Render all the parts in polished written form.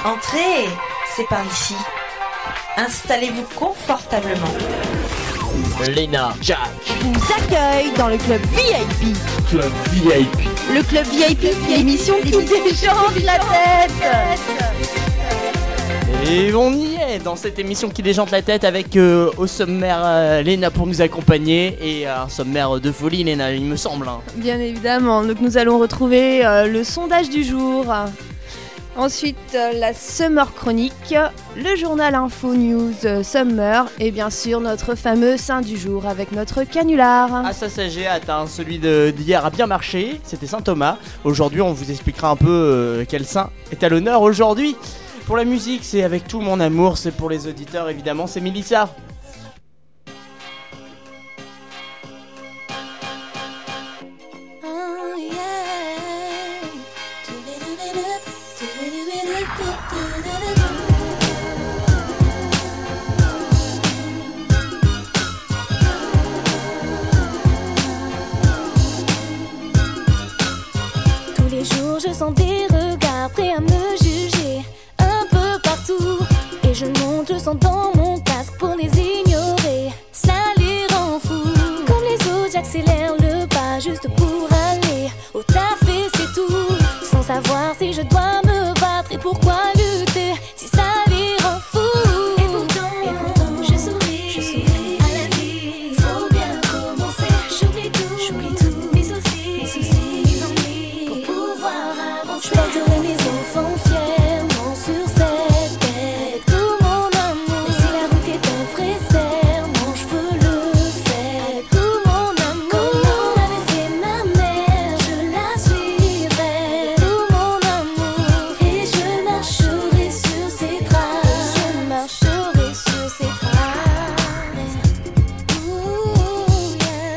Entrez, c'est par ici. Installez-vous confortablement. Léna, Jack vous accueille dans le club VIP. Club VIP. Le club VIP, l'émission qui déchante la tête. Et on y est dans cette émission qui déjante la tête avec au sommaire Léna pour nous accompagner et un sommaire de folie Léna, il me semble. Bien évidemment, donc nous allons retrouver le sondage du jour. Ensuite, la Summer Chronique, le journal Info News Summer et bien sûr notre fameux saint du jour avec notre canular. Ah ça j'ai hâte, celui d'hier a bien marché, c'était Saint Thomas. Aujourd'hui on vous expliquera un peu quel saint est à l'honneur aujourd'hui. Pour la musique c'est avec tout mon amour, c'est pour les auditeurs évidemment, c'est Mélissa. Je sens des regards prêts à me juger un peu partout. Et je monte le son dans mon casque pour les ignorer. Ça les rend fous. Comme les autres, j'accélère le pas juste pour aller au taf et c'est tout. Sans savoir si je dois me battre et pourquoi lutter si ça les rend fous. Et pourtant je souris à la vie. Faut bien commencer. J'oublie tout, mes soucis, mes ennuis pour pouvoir avancer. Je porterai mes enfants fièrement sur cette tête. Tout mon amour, même si la route est un vrai serment, je veux le faire. Tout mon amour, comme l'avait fait ma mère, je la suivrai. Tout mon amour, et je marcherai sur ses traces. Je marcherai sur ses traces. Ooh,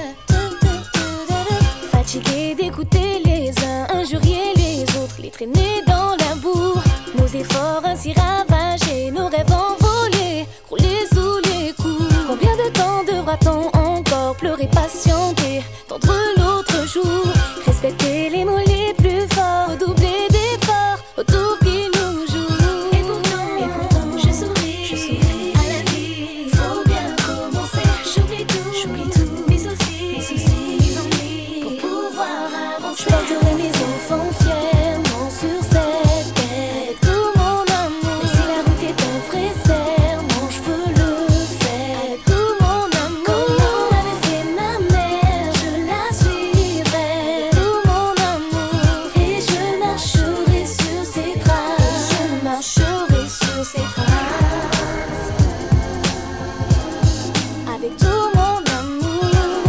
yeah. Fatigué d'écouter les uns injurier les autres, les traîner dans la boue. Nos efforts ainsi ravagés, nos rêves envolés, rouler sous les coups. Combien de temps devra-t-on encore pleurer, patienter, tendre l'autre jour, respecter les mots les plus forts, redoubler d'efforts autour qui nous jouent. Et pourtant je souris à la vie. Faut bien commencer. J'oublie tout, mes soucis, mes ennuis pour pouvoir avancer. Je porterai mes enfants fièrement sur cette tête. Tout mon amour, même si la route est un vrai serment, je veux le faire. Tout mon amour, comme l'avait fait ma mère, je la suivrai. Tout mon amour, et je marcherai sur ses traces. Je marcherai sur ses traces. Avec tout mon amour.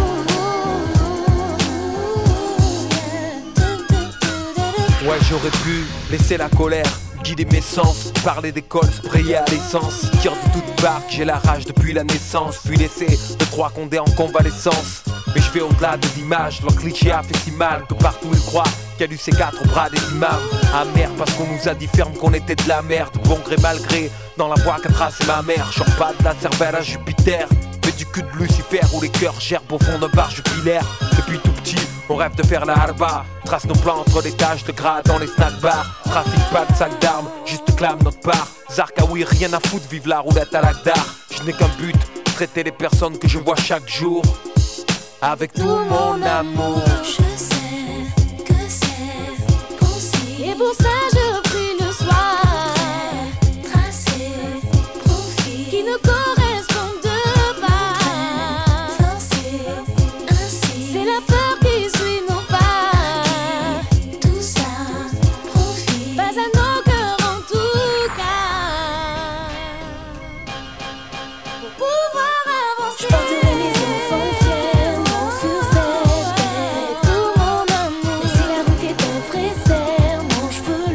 Ouais, j'aurais pu laisser la colère guider mes sens, parler d'école, sprayer à l'essence. Tire de toute barque, j'ai la rage depuis la naissance. Puis laisser 2-3 condés en convalescence. Mais je vais au-delà des images, leur cliché a fait si mal que partout ils croient qu'il y a eu ces 4 bras des imams. Amer parce qu'on nous a dit ferme qu'on était de la merde. Bon gré mal gré, dans la voie qu'a tracé ma mère. Genre pas de la cervelle à Jupiter, mais du cul de Lucifer où les cœurs gerbent au fond d'un bar jupilaire. Depuis tout petit, on rêve de faire la harba. Trace nos plans entre les taches de gras dans les snack bars. Trafic pas de sac d'armes, juste clame notre part. Zarkaoui, rien à foutre, vive la roulette à l'Agdar. Je n'ai qu'un but, traiter les personnes que je vois chaque jour avec tout mon amour. Je sais que c'est possible. Et pour ça je prie le soir. Tracer profil qui ne correspondent pas. Forcer ainsi. C'est la peur qui suit nos pas. Tout ça profite pas à nos cœurs en tout cas. Pour pouvoir avancer. Je porterai mes enfants fièrement sur cette tête. Tout mon amour, même si la route est un vrai serment, je veux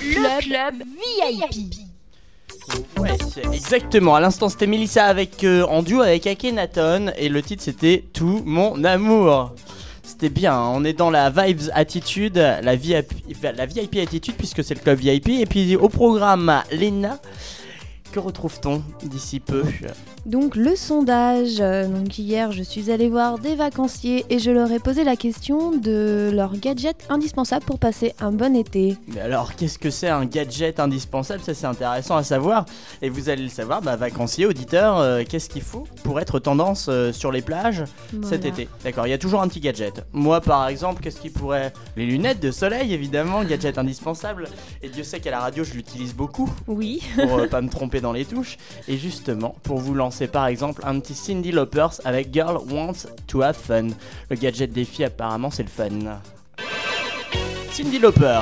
Le club VIP. Ouais, exactement. À l'instant, c'était Mélissa avec en duo avec Akhenaton et le titre c'était Tout mon amour. C'était bien, hein. On est dans la vibes attitude, la VIP attitude puisque c'est le club VIP. Et puis au programme, Léna, que retrouve-t-on d'ici peu ? Donc le sondage, donc hier je suis allée voir des vacanciers et je leur ai posé la question de leur gadget indispensable pour passer un bon été. Mais alors, qu'est-ce que c'est un gadget indispensable ? Ça, c'est intéressant à savoir. Et vous allez le savoir, vacanciers, auditeurs, qu'est-ce qu'il faut pour être tendance sur les plages cet été ? D'accord, il y a toujours un petit gadget. Moi, par exemple, qu'est-ce qui pourrait... Les lunettes de soleil, évidemment, gadget indispensable. Et Dieu sait qu'à la radio, je l'utilise beaucoup. Oui. Pour pas me tromper dans les touches. Et justement, pour vous lancer par exemple un petit Cyndi Lauper avec Girl Wants to Have Fun. Le gadget des filles apparemment c'est le fun. Cyndi Lauper.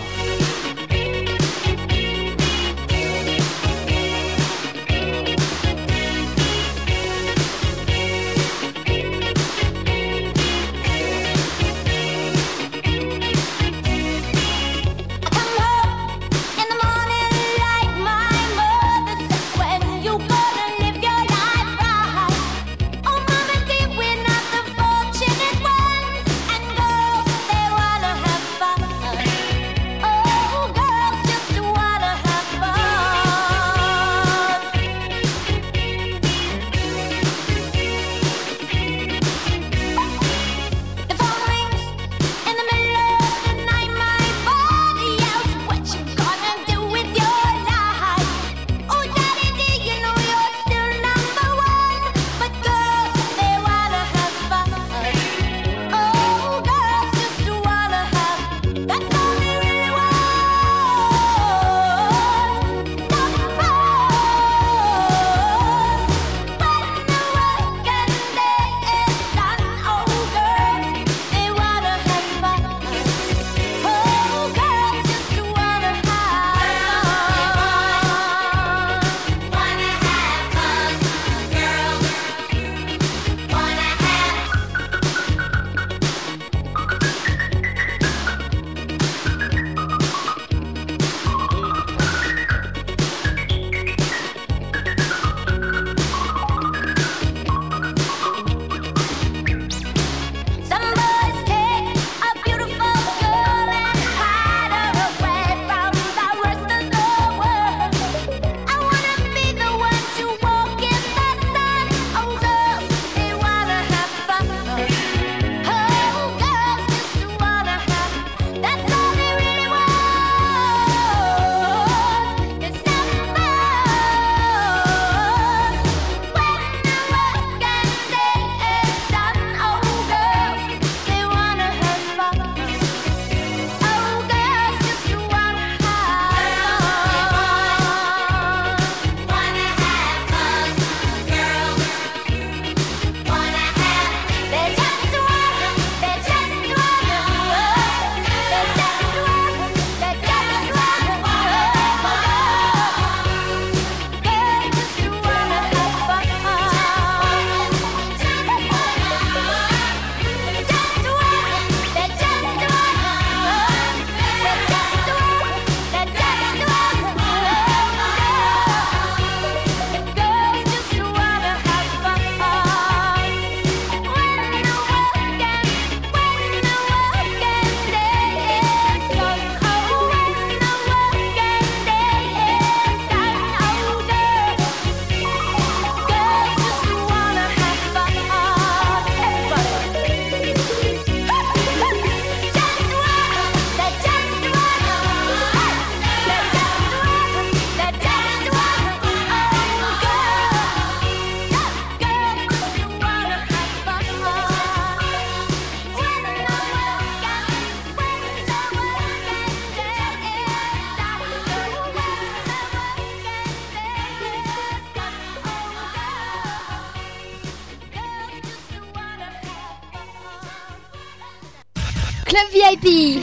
Club VIP.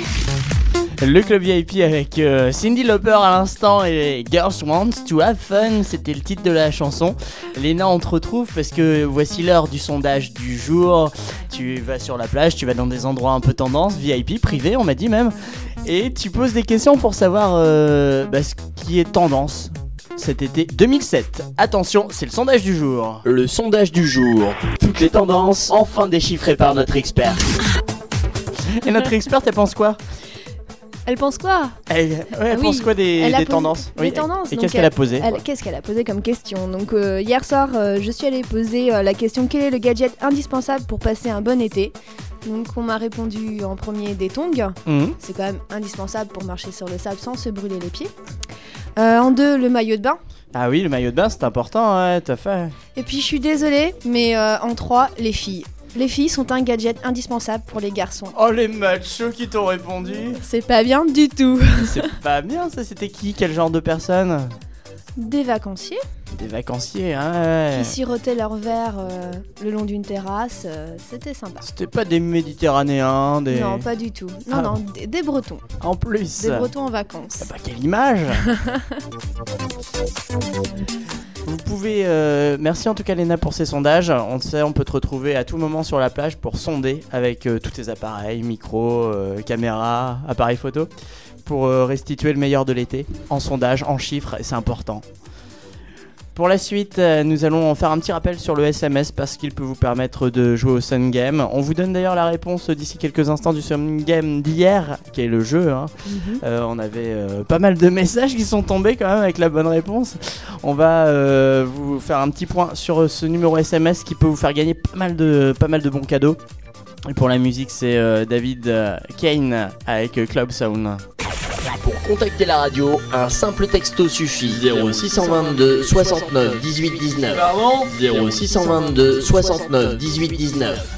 Le club VIP avec Cyndi Lauper à l'instant et Girls Want to Have Fun, c'était le titre de la chanson. Léna, on te retrouve parce que voici l'heure du sondage du jour. Tu vas sur la plage, tu vas dans des endroits un peu tendance, VIP, privé, on m'a dit même. Et tu poses des questions pour savoir ce qui est tendance cet été 2007. Attention, c'est le sondage du jour. Le sondage du jour. Toutes les tendances, enfin déchiffrées par notre expert. Et notre experte, elle pense quoi? Elle pense quoi? Elle pense quoi des tendances? Des tendances. Et qu'est-ce qu'elle a posé? Qu'est-ce qu'elle a posé comme question? Donc hier soir, je suis allée poser la question: quel est le gadget indispensable pour passer un bon été? Donc on m'a répondu en premier des tongs. C'est quand même indispensable pour marcher sur le sable sans se brûler les pieds. En 2, le maillot de bain. Ah oui, le maillot de bain, c'est important, ouais, tout à fait. Et puis je suis désolée, mais en 3, les filles. Les filles sont un gadget indispensable pour les garçons. Oh, les machos qui t'ont répondu. C'est pas bien du tout. C'est pas bien, ça. C'était qui? Quel genre de personne? Des vacanciers. Des vacanciers, hein, ouais. Qui sirotaient leur verre le long d'une terrasse. C'était sympa. C'était pas des Méditerranéens, des... Non, pas du tout. Non, des Bretons. En plus. Des Bretons en vacances. Ah bah, quelle image. Vous pouvez... merci en tout cas Léna pour ces sondages. On sait, on peut te retrouver à tout moment sur la plage pour sonder avec tous tes appareils, micro, caméra, appareil photo, pour restituer le meilleur de l'été en sondage, en chiffres, et c'est important. Pour la suite, nous allons faire un petit rappel sur le SMS parce qu'il peut vous permettre de jouer au Sun Game. On vous donne d'ailleurs la réponse d'ici quelques instants du Sun Game d'hier, qui est le jeu. On avait pas mal de messages qui sont tombés quand même avec la bonne réponse. On va vous faire un petit point sur ce numéro SMS qui peut vous faire gagner pas mal de bons cadeaux. Et pour la musique, c'est David Kane avec Club Sound. Pour contacter la radio, un simple texto suffit. 0622 69 18 19. 0622 69 18 19.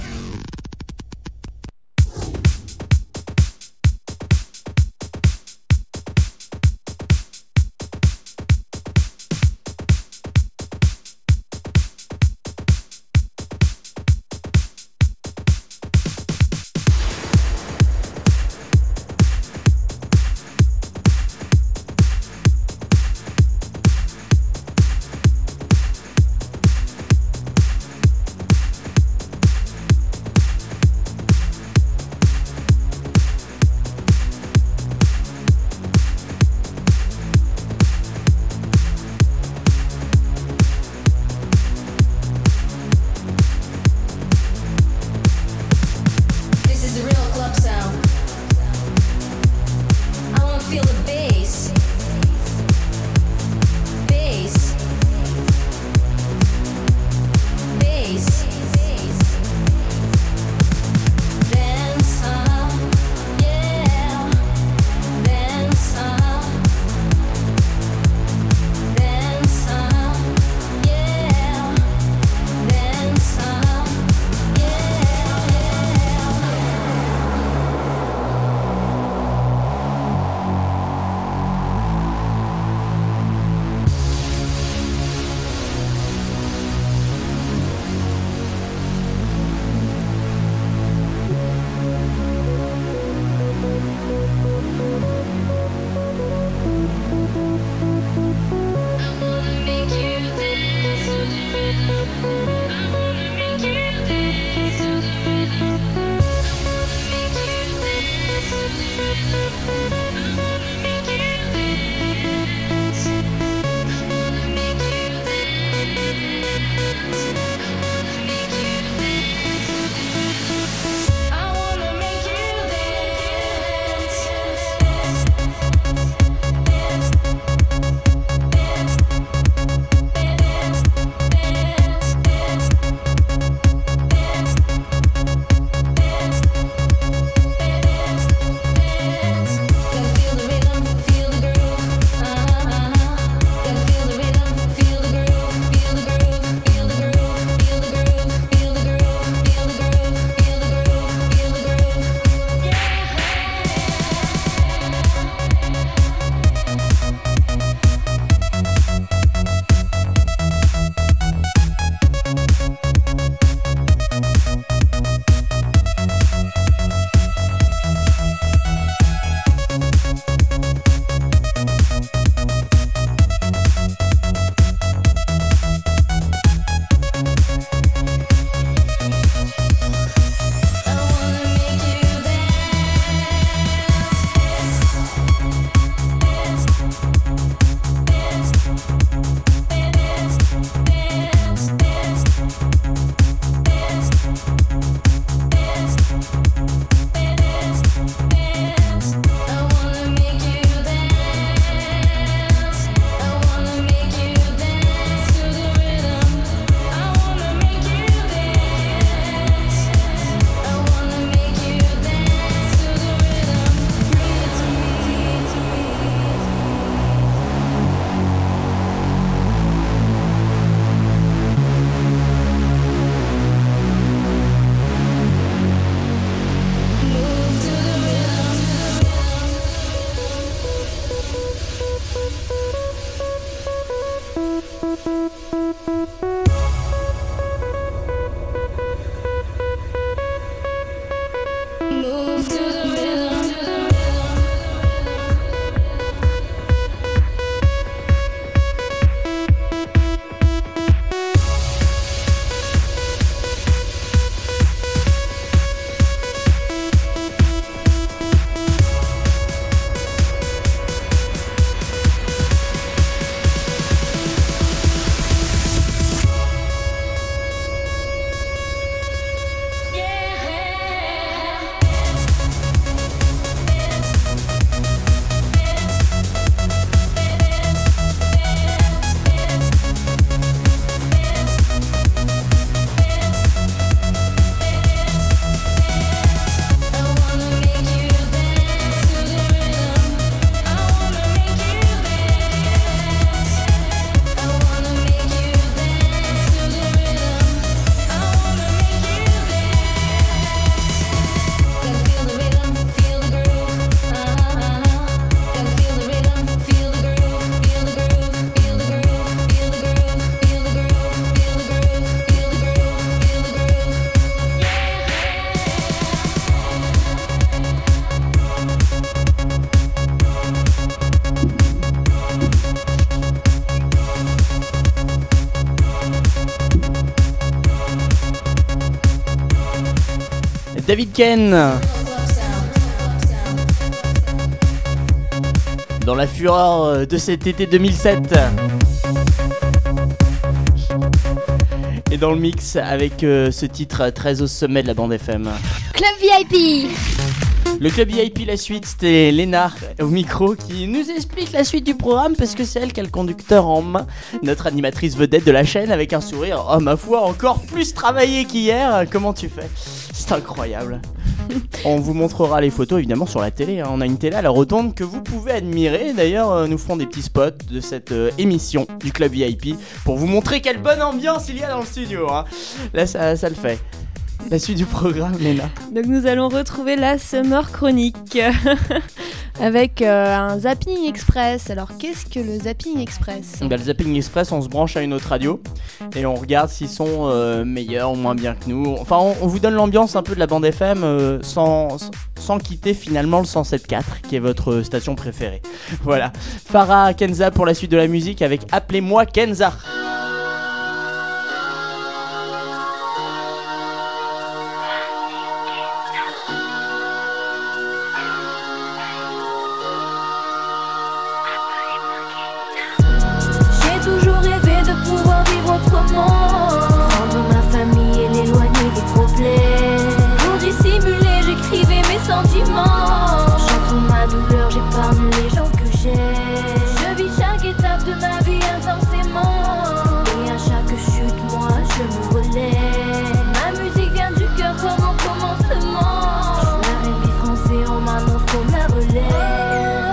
David Ken. Dans la fureur de cet été 2007. Et dans le mix avec ce titre très au sommet de la bande FM. Club VIP. Le Club VIP, la suite, c'était Léna au micro qui nous explique la suite du programme parce que c'est elle qui a le conducteur en main. Notre animatrice vedette de la chaîne avec un sourire, oh ma foi, encore plus travaillé qu'hier. Comment tu fais ? C'est incroyable. On vous montrera les photos évidemment sur la télé. On a une télé à la rotonde que vous pouvez admirer. D'ailleurs, nous ferons des petits spots de cette émission du Club VIP pour vous montrer quelle bonne ambiance il y a dans le studio. Là, ça le fait. La suite du programme, Léna. Donc nous allons retrouver la Summer Chronique avec un Zapping Express. Alors qu'est-ce que le Zapping Express ? Le Zapping Express, on se branche à une autre radio et on regarde s'ils sont meilleurs ou moins bien que nous. Enfin, on vous donne l'ambiance un peu de la bande FM sans quitter finalement le 107.4 qui est votre station préférée. Voilà. Farah Kenza pour la suite de la musique avec Appelez-moi Kenza. Prendre ma famille et l'éloigner des problèmes. Pour dissimuler, j'écrivais mes sentiments. Chantant ma douleur, j'épargne les gens que j'aime. Je vis chaque étape de ma vie intensément. Et à chaque chute, moi, je me relève. Ma musique vient du cœur comme au commencement. La R&B français, on m'annonce comme la relève.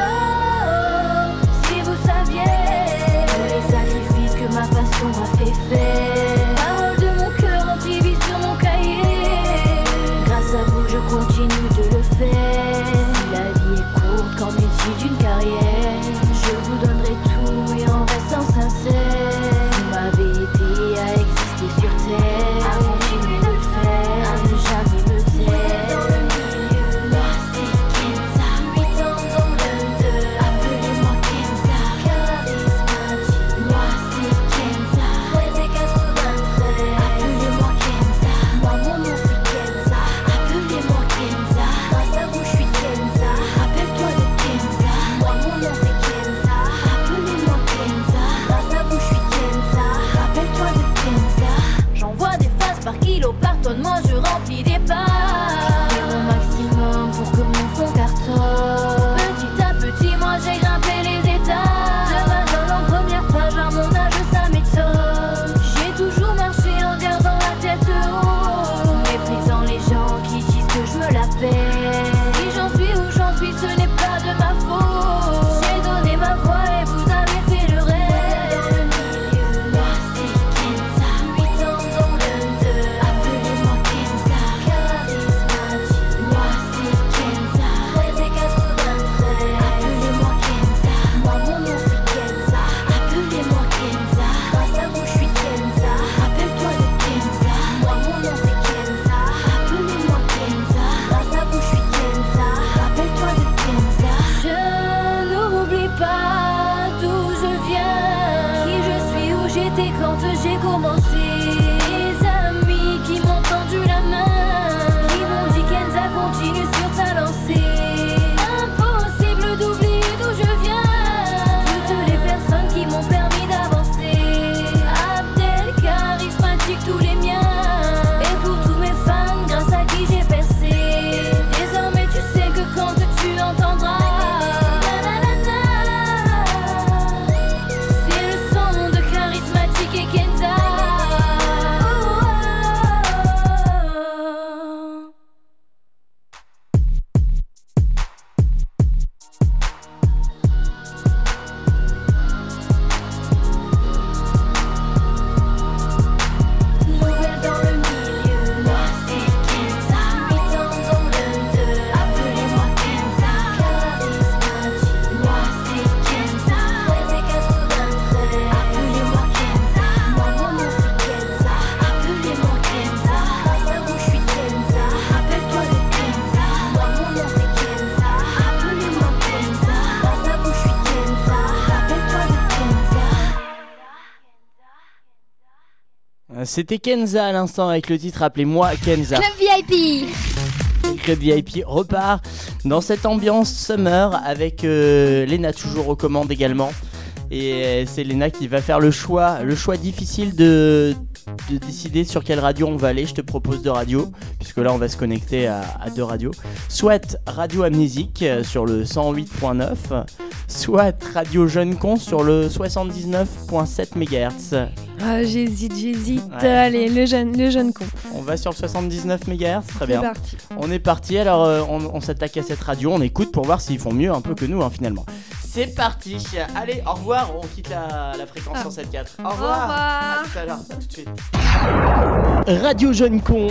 Si vous saviez tous les sacrifices que ma passion m'a fait faire. Parole de mon cœur emprivée sur mon cahier. Grâce à vous je continue de le faire. Si la vie est courte, qu'en est-il d'une carrière? Je vous donnerai tout et en restant sincère. Vous m'avez aidé à exister sur terre, à continuer de le faire, à ne jamais me taire. Dans le milieu, moi c'est Kenza. 8 ans dans l'Under, appelez-moi Kenza. Charismatique, moi c'est Kenza. 13 et 93, appelez-moi Kenza. Moi mon nom c'est Kenza, appelez-moi Kenza. Grâce à vous je suis Kenza, rappelle-toi de Kenza. Moi mon nom c'est Kenza, appelez-moi Kenza. Grâce à vous je suis Kenza, rappelle-toi de Kenza. J'envoie des phases par kilo, par tonne, moi je remplis des pages. Je fais mon maximum pour que mon son cartonne. Petit à petit moi j'ai grimpé les étages. Je m'adonne en première page, à mon âge ça m'étonne. J'ai toujours marché en gardant la tête haute, méprisant les gens qui disent que je me la pète. Si j'en suis où j'en suis, ce n'est pas de ma faute. J'ai donné ma voix et vous avez fait le reste. Dans le milieu, moi c'est Kenza. 8 ans dans l'Under, appelez-moi Kenza. Charismatique, moi c'est Kenza. 13 et 93, appelez-moi Kenza. Moi mon nom c'est Kenza, appelez-moi Kenza. Grâce à vous je suis Kenza, rappelle-toi de Kenza. Moi mon nom c'est Kenza, appelez-moi Kenza. Grâce à vous je suis Kenza, rappelle-toi de Kenza. Je n'oublie pas d'où je viens, qui je suis, où j'étais quand j'ai commencé. Les amis qui m'ont tendu la main, qui m'ont dit Kenza continue sur ta lancée. Impossible d'oublier d'où je viens, toutes les personnes qui m'ont permis d'avancer. Abdel, charismatique, tous les miens, et pour tous mes fans, grâce à qui j'ai percé. Désormais tu sais que quand tu entendras c'est le son de Charismatique et Kenza. Nouvelle dans le milieu, moi c'est Kenza. 8 ans dans l'Under, appelez-moi Kenza. Charismatique, moi c'est Kenza. 13 et 93, appelez-moi Kenza. Moi mon nom c'est Kenza, appelez-moi Kenza. Grâce à vous je suis Kenza, rappelle-toi de Kenza. Moi mon nom c'est Kenza, appelez-moi Kenza. Grâce à vous je suis Kenza, rappelle-toi de Kenza. C'était Kenza à l'instant avec le titre Appelez-moi Kenza. Club VIP. Club VIP repart dans cette ambiance summer avec Léna toujours aux commandes également. Et c'est Léna qui va faire le choix difficile de décider sur quelle radio on va aller. Je te propose deux radios, puisque là on va se connecter à deux radios. Soit Radio Amnésique sur le 108.9, soit Radio Jeune Con sur le 79.7 MHz. Ah, j'hésite. Ouais. Allez, le jeune con. On va sur le 79 MHz, très bien. C'est parti. On est parti, alors on s'attaque à cette radio, on écoute pour voir s'ils font mieux un peu que nous finalement. C'est parti. Allez, au revoir, on quitte la fréquence 107.4. Au revoir. À tout à l'heure, à tout de suite. Radio Jeune Con,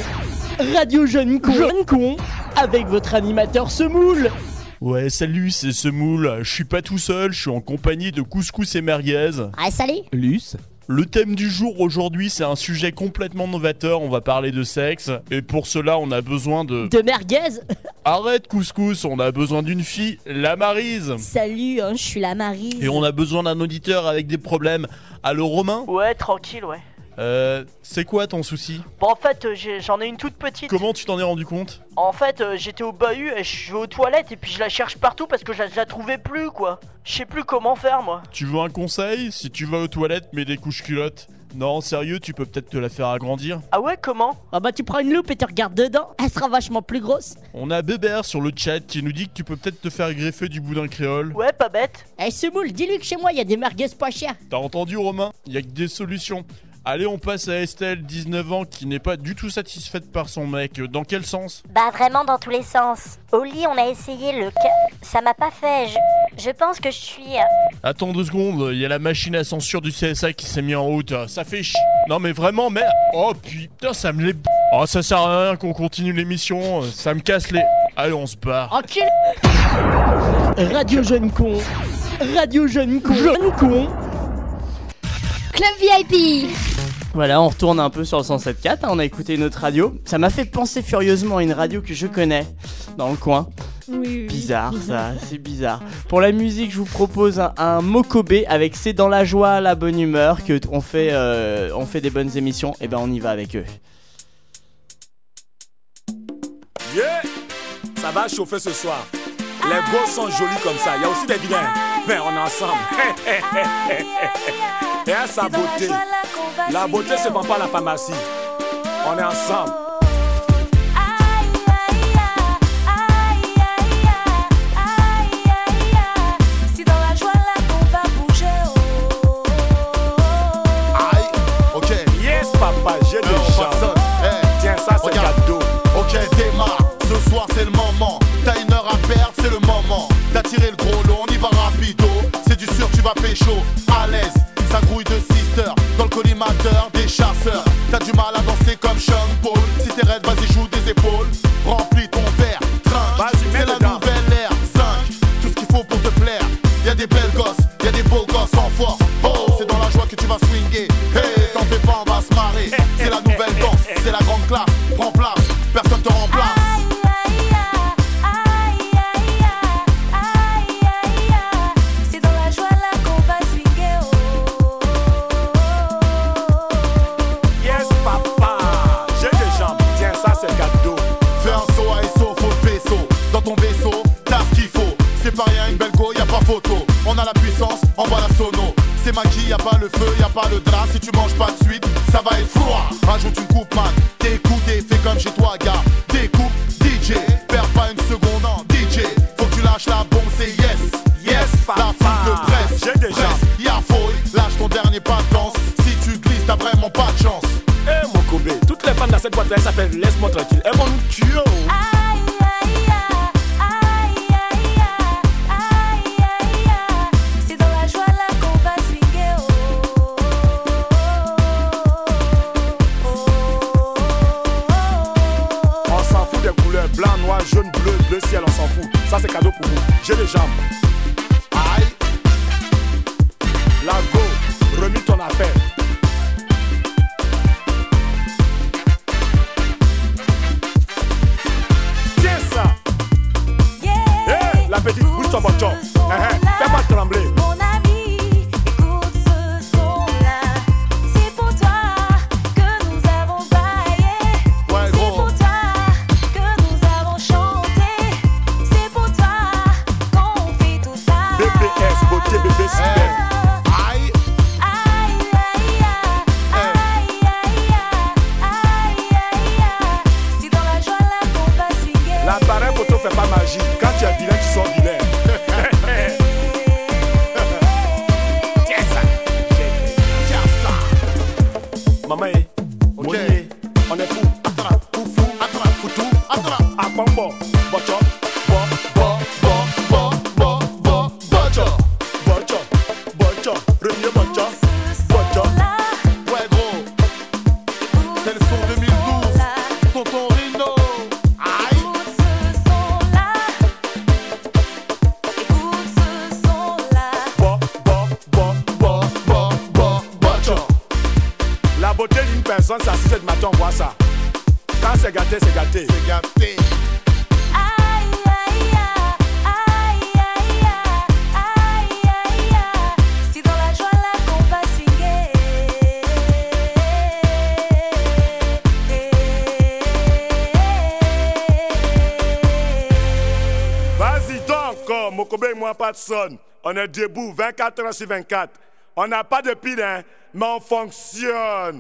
avec votre animateur Semoule. Ouais, salut, c'est Semoule. Je suis pas tout seul, je suis en compagnie de Couscous et Merguez. Ah, salut. Luce. Le thème du jour aujourd'hui, c'est un sujet complètement novateur, on va parler de sexe. Et pour cela, on a besoin de merguez. Arrête Couscous, on a besoin d'une fille, la Maryse. Salut, je suis la Maryse. Et on a besoin d'un auditeur avec des problèmes. Allô Romain ? Ouais, tranquille, ouais. C'est quoi ton souci ? Bon, en fait, j'en ai une toute petite. Comment tu t'en es rendu compte ? En fait, j'étais au bahut et je suis aux toilettes et puis je la cherche partout parce que je la trouvais plus, quoi. Je sais plus comment faire, moi. Tu veux un conseil ? Si tu vas aux toilettes, mets des couches culottes. Non, sérieux, tu peux peut-être te la faire agrandir. Ah ouais, comment ? Ah bah tu prends une loupe et tu regardes dedans, elle sera vachement plus grosse. On a Bébert sur le chat qui nous dit que tu peux peut-être te faire greffer du boudin créole. Ouais, pas bête. Eh Semoule, dis-lui que chez moi il y a des merguez pas chères. T'as entendu Romain ? Il y a que des solutions. Allez, on passe à Estelle, 19 ans, qui n'est pas du tout satisfaite par son mec. Dans quel sens ? Bah vraiment dans tous les sens. Au lit on a essayé ça m'a pas fait, je pense que je suis... Attends 2 secondes, il y a la machine à censure du CSA qui s'est mis en route. Ça fait Non mais vraiment, merde. Oh putain, ça me les... Oh, ça sert à rien qu'on continue l'émission, ça me casse les... Allez, on se barre. Enculé. Radio Jeune Con. Club VIP. Voilà, on retourne un peu sur le 107.4, on a écouté une autre radio. Ça m'a fait penser furieusement à une radio que je connais dans le coin. Oui. Bizarre ça, c'est bizarre. Pour la musique, je vous propose un Mokobé avec C'est dans la joie, la bonne humeur que on fait des bonnes émissions. Et ben on y va avec eux. Yeah, ça va chauffer ce soir. Les gosses sont jolis comme ça. Il y a aussi des vilains, mais on est ensemble. Et à sa beauté. La beauté se vend pas à la pharmacie. On est ensemble. C'est dans la joie là qu'on va bouger. Aïe, ok. Yes papa, j'ai des chambres. Tiens, ça c'est cadeau. Ok, démarre. Ce soir c'est le moment. T'as une heure à perdre, c'est le moment d'attirer le gros lot, on y va rapido. C'est du sûr, tu vas pécho, à l'aise. Ça grouille de sister, dans le collimateur des chasseurs. T'as du mal à danser comme Sean Paul. Si t'es raide, vas-y joue des épaules. Remplis ton verre, trinque. C'est la nouvelle ère, 5. Tout ce qu'il faut pour te plaire. Y'a des belles gosses, y'a des beaux gosses en force. Oh, c'est dans la joie que tu vas swinguer. Hey, t'en fais pas, on va se marrer. C'est la nouvelle danse, c'est la grande classe. Prends place, personne te remplace. On a la puissance, on voit la sono. C'est maquis, y'a pas le feu, y'a pas le drap. Si tu manges pas de suite, ça va être froid. Rajoute une coupe man, t'écoutes et fais comme chez toi gars. Découpe, DJ, perds pas une seconde en DJ. Faut que tu lâches la bombe, c'est yes. Yes, la foule de presse, j'ai déjà. Y'a fouille, lâche ton dernier pas de danse. Si tu glisses, t'as vraiment pas de chance. Eh mon Kobe, toutes les femmes dans cette boîte là s'appellent Laisse-moi tranquille. Elles vont nous tuer. Blanc, noir, jaune, bleu, bleu ciel, on s'en fout. Ça c'est cadeau pour vous. J'ai les jambes. Aïe. La go, remue ton affaire. Tiens ça. Hey, la petite, bouge ton bâton. Fais-moi trembler. Ouais, gros. S, beauté bébé super. Aïe. Si dans la joie là qu'on va swinguer. L'appareil photo fait pas magie. Quand tu es vilain, tu sors vilain. Tiens ça. Tiens ça. Maman, Ok. on est fou. Attrape, fou, attrape, foutou, attrape. À pompo, bocho, bocho, remier bocho, bocho. Ouais gros, c'est le son 2012. Tonton Rino. Aïe. Écoute ce son-là. Écoute ce son-là. Bocho. La beauté d'une personne, c'est à 6h du matin, on voit ça. Quand c'est gâté, c'est gâté. C'est gâté. Aïe, aïe, aïe, aïe, aïe, aïe, aïe. Si dans la joie là qu'on va swinguer. Vas-y donc encore, Mokobe et moi, pas de sonne. On est debout 24 heures sur 24. On n'a pas de pile, hein, mais on fonctionne.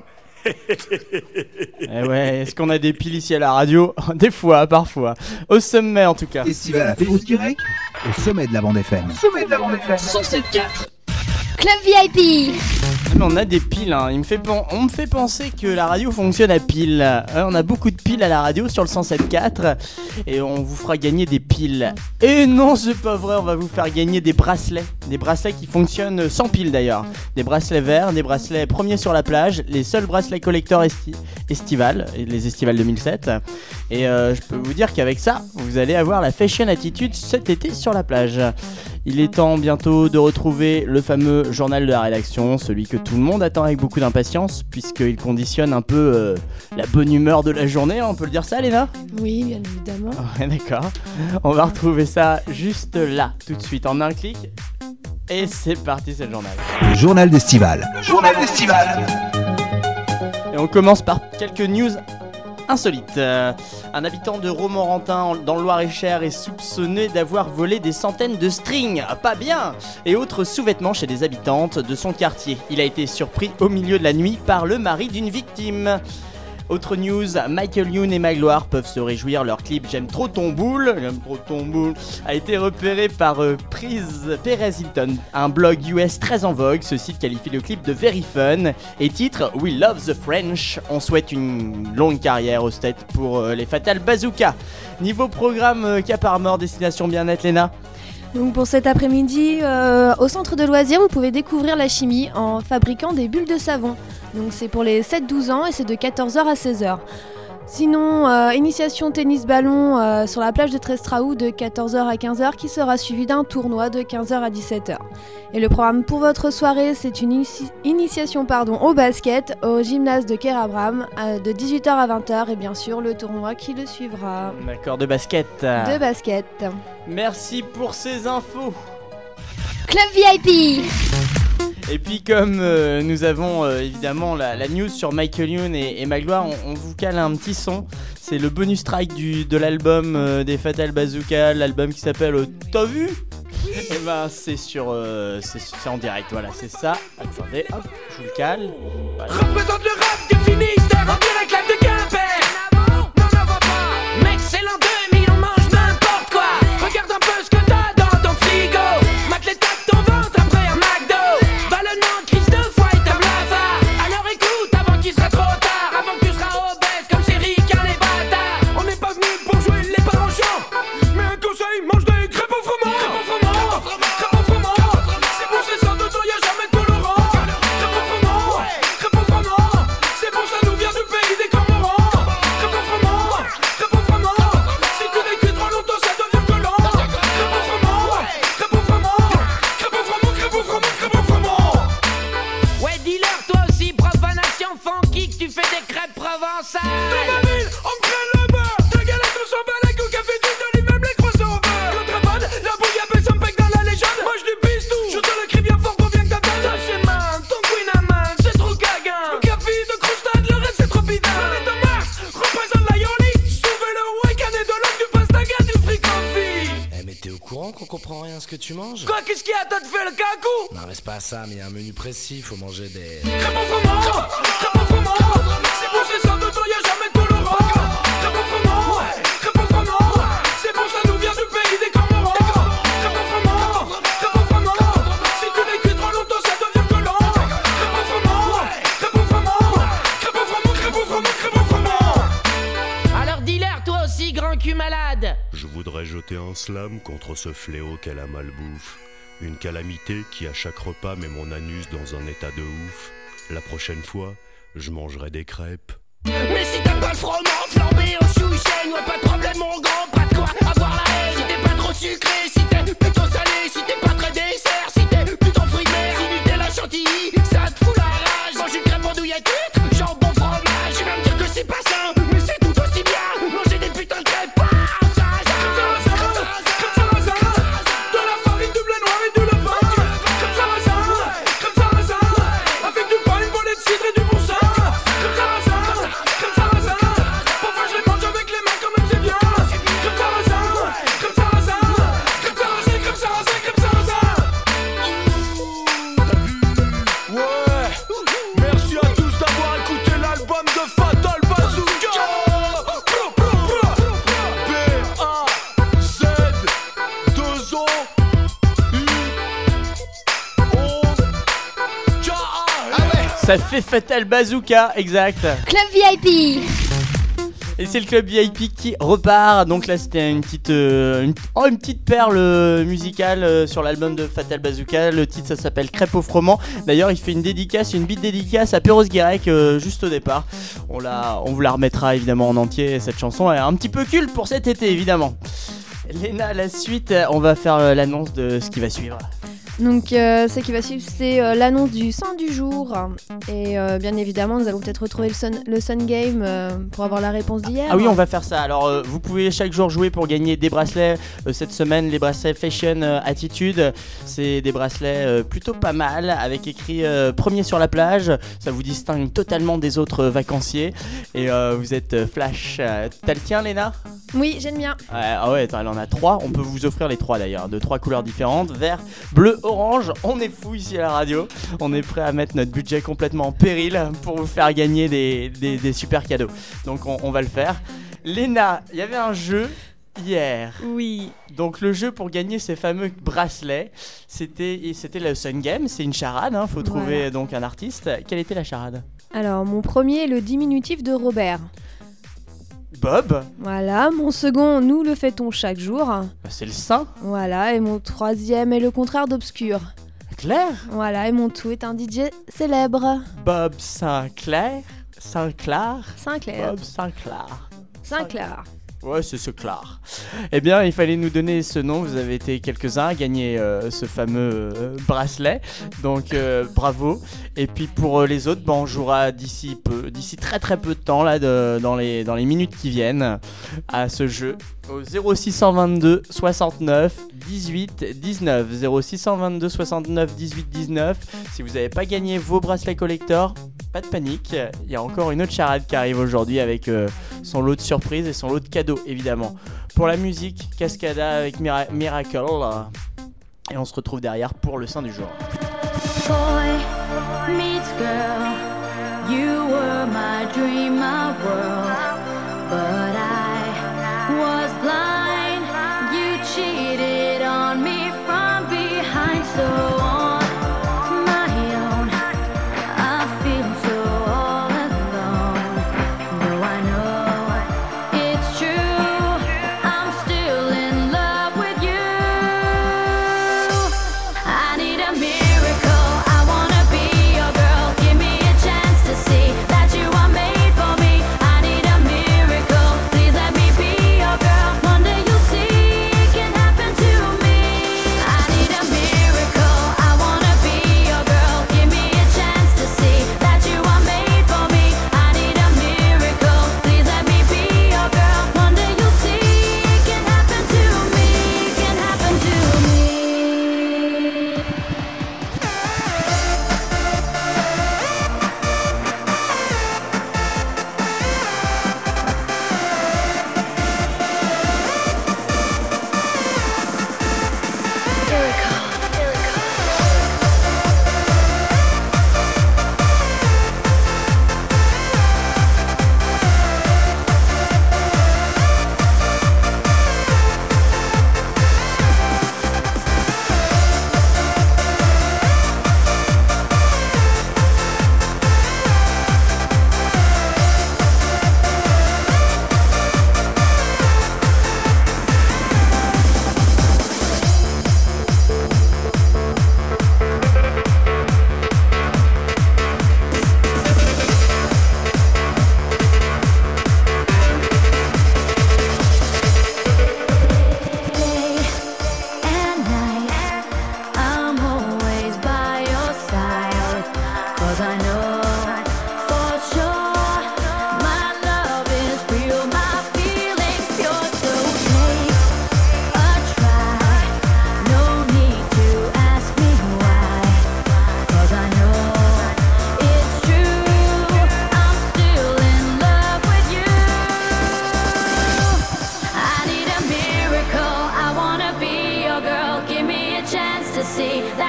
Eh ouais, est-ce qu'on a des piles ici à la radio? Des fois, parfois. Au sommet en tout cas. Festival à Pérouse-Guirec, au sommet de la bande FM. 107.4. Club VIP. Mais on a des piles, hein. On me fait penser que la radio fonctionne à piles. On a beaucoup de piles à la radio sur le 107.4 et on vous fera gagner des piles. Et non, c'est pas vrai, on va vous faire gagner des bracelets. Des bracelets qui fonctionnent sans piles d'ailleurs. Des bracelets verts, des bracelets premiers sur la plage, les seuls bracelets collector estivales, les estivales 2007. Et je peux vous dire qu'avec ça, vous allez avoir la fashion attitude cet été sur la plage. Il est temps bientôt de retrouver le fameux journal de la rédaction, celui que tout le monde attend avec beaucoup d'impatience, puisqu'il conditionne un peu la bonne humeur de la journée, on peut le dire ça, Léna ? Oui, bien évidemment. Ouais, d'accord. On va retrouver ça juste là, tout de suite, en un clic. Et c'est parti, c'est le journal. Le journal d'Estival. Et on commence par quelques news insolites. Un habitant de Romorantin dans le Loir-et-Cher est soupçonné d'avoir volé des centaines de strings, pas bien, et autres sous-vêtements chez des habitantes de son quartier. Il a été surpris au milieu de la nuit par le mari d'une victime. Autre news, Michael Youn et Magloire peuvent se réjouir. Leur clip J'aime trop ton boule a été repéré par Perez Hilton, un blog US très en vogue. Ce site qualifie le clip de very fun et titre We love the French. On souhaite une longue carrière au stade pour les Fatal Bazooka. Niveau programme, Cap Armor, destination bien-être, Léna. Donc pour cet après-midi, au centre de loisirs, vous pouvez découvrir la chimie en fabriquant des bulles de savon. Donc c'est pour les 7-12 ans et c'est de 14h à 16h. Sinon, initiation tennis-ballon sur la plage de Trestraou de 14h à 15h qui sera suivi d'un tournoi de 15h à 17h. Et le programme pour votre soirée, c'est une initiation au basket au gymnase de Kerabram de 18h à 20h et bien sûr le tournoi qui le suivra. D'accord, de basket. De basket. Merci pour ces infos. Club VIP. Et puis comme nous avons évidemment la news sur Michael Youn et Magloire, on vous cale un petit son. C'est le bonus track de l'album des Fatal Bazooka, l'album qui s'appelle T'as vu ? Et ben c'est c'est en direct, voilà, c'est ça. Attendez, hop, je vous le cale. Voilà. Représente le rap du Finistère en direct live de Quimper. Non, va pas. Mec, c'est l'an 2000, on mange n'importe quoi. Regarde un peu ce que t'as dans ton frigo. Mate l'état de ton ventre après un McDo. Ballonnement, crise de foie et ta blafard. Alors écoute avant qu'il sera trop tard. Avant que tu seras obèse comme c'est ricain les bâtards. On n'est pas venu pour jouer les parents chiants. Mais un conseil, mange des crêpes au froment. Crêpes au froment. C'est pour ces sortes de temps, y'a jamais de colorant. Crêpes au froment. Crêpes au froment. que tu manges? Quoi, qu'est-ce qu'il y a? T'as fait le cagou? Non, reste pas à ça, mais il y a un menu précis, faut manger des... Crêpes au froment, crêpes au froment. C'est bon, c'est ça, dedans y'a jamais de colorant. Crêpes au froment, crêpes au froment. C'est bon, ça nous vient du pays des cormorans. Crêpes au froment, crêpes au froment. Si tu les cuis trop longtemps, ça devient collant. Crêpes au froment, crêpes au froment. Crêpes au froment, crêpes au froment, crêpes au froment. Alors dis-leur, toi aussi, grand cul malade. Je voudrais jeter un slam contre ce fléau qu'est la malbouffe. Une calamité qui à chaque repas met mon anus dans un état de ouf. La prochaine fois, je mangerai des crêpes. Mais si t'as pas le froment flambé au chou chêne, ouais, pas de problème mon grand, pas de quoi avoir la haine. Si t'es pas trop sucré, si t'es plutôt salé, si t'es pas très dessert, si t'es plutôt fruit de mer, si Nutella chantilly, ça te fout la rage. Mange une crêpe andouillette, jambon fromage. Tu vas me dire que c'est pas sain, mais c'est tout aussi bien. Manger des putains de crêpes, Ça fait Fatal Bazooka, exact. Club VIP. Et c'est le Club VIP qui repart. Donc là c'était une petite perle musicale sur l'album de Fatal Bazooka. Le titre ça s'appelle Crêpes au froment. D'ailleurs il fait une beat dédicace à Perros Guirec juste au départ. On vous la remettra évidemment en entier. Cette chanson est un petit peu culte pour cet été évidemment. Léna, la suite, on va faire l'annonce de ce qui va suivre. Donc ce qui va suivre, c'est l'annonce du son du jour. Et bien évidemment, nous allons peut-être retrouver le Sun Game pour avoir la réponse d'hier. Ah oui, on va faire ça. Alors vous pouvez chaque jour jouer pour gagner des bracelets. Cette semaine, les bracelets Fashion Attitude. C'est des bracelets plutôt pas mal, avec écrit premier sur la plage. Ça vous distingue totalement des autres vacanciers. Et vous êtes flash. T'as le tien, Léna ? Oui, j'aime bien. Ah ouais, attends, elle en a 3. On peut vous offrir les 3 d'ailleurs, de 3 couleurs différentes. Vert, bleu, orange. On est fou ici à la radio. On est prêt à mettre notre budget complètement en péril pour vous faire gagner des super cadeaux. Donc on va le faire. Léna, il y avait un jeu hier. Oui. Donc le jeu pour gagner ces fameux bracelets, c'était le Sun Game. C'est une charade, hein. Faut trouver donc un artiste. Quelle était la charade ? Alors mon premier est le diminutif de Robert. Bob. Voilà, mon second, nous le fêtons chaque jour. C'est le Saint. Voilà, et mon troisième est le contraire d'obscur. Claire. Voilà, et mon tout est un DJ célèbre. Bob Sinclair. Sinclair. Sinclair. Bob Sinclair. Sinclair. Ouais, c'est ce Clar. Eh bien, il fallait nous donner ce nom. Vous avez été quelques-uns à gagner ce fameux bracelet. Donc, bravo. Et puis pour les autres, on jouera d'ici très très peu de temps, là, dans les minutes qui viennent, à ce jeu. Au 0622 69 18 19. 0622 69 18 19. Si vous n'avez pas gagné vos bracelets collector, pas de panique. Il y a encore une autre charade qui arrive aujourd'hui avec son lot de surprises et son lot de cadeaux, évidemment. Pour la musique, Cascada avec Miracle. Et on se retrouve derrière pour le sein du jour. Boy meets girl, you were my dream, my world, but I was blind, you cheated on me from behind, so on my own, I feel so all alone, though I know it's true, I'm still in love with you, I need a miracle. Miracle.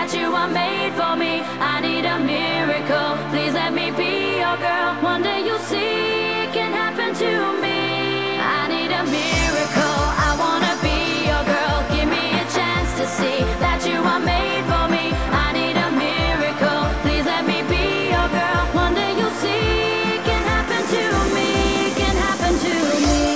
that you are made for me. I need a miracle, please let me be your girl. One day you'll see it can happen to me. I need a miracle, I wanna be your girl. Give me a chance to see that you are made for me. I need a miracle, please let me be your girl. One day you'll see it can happen to me. It can happen to me.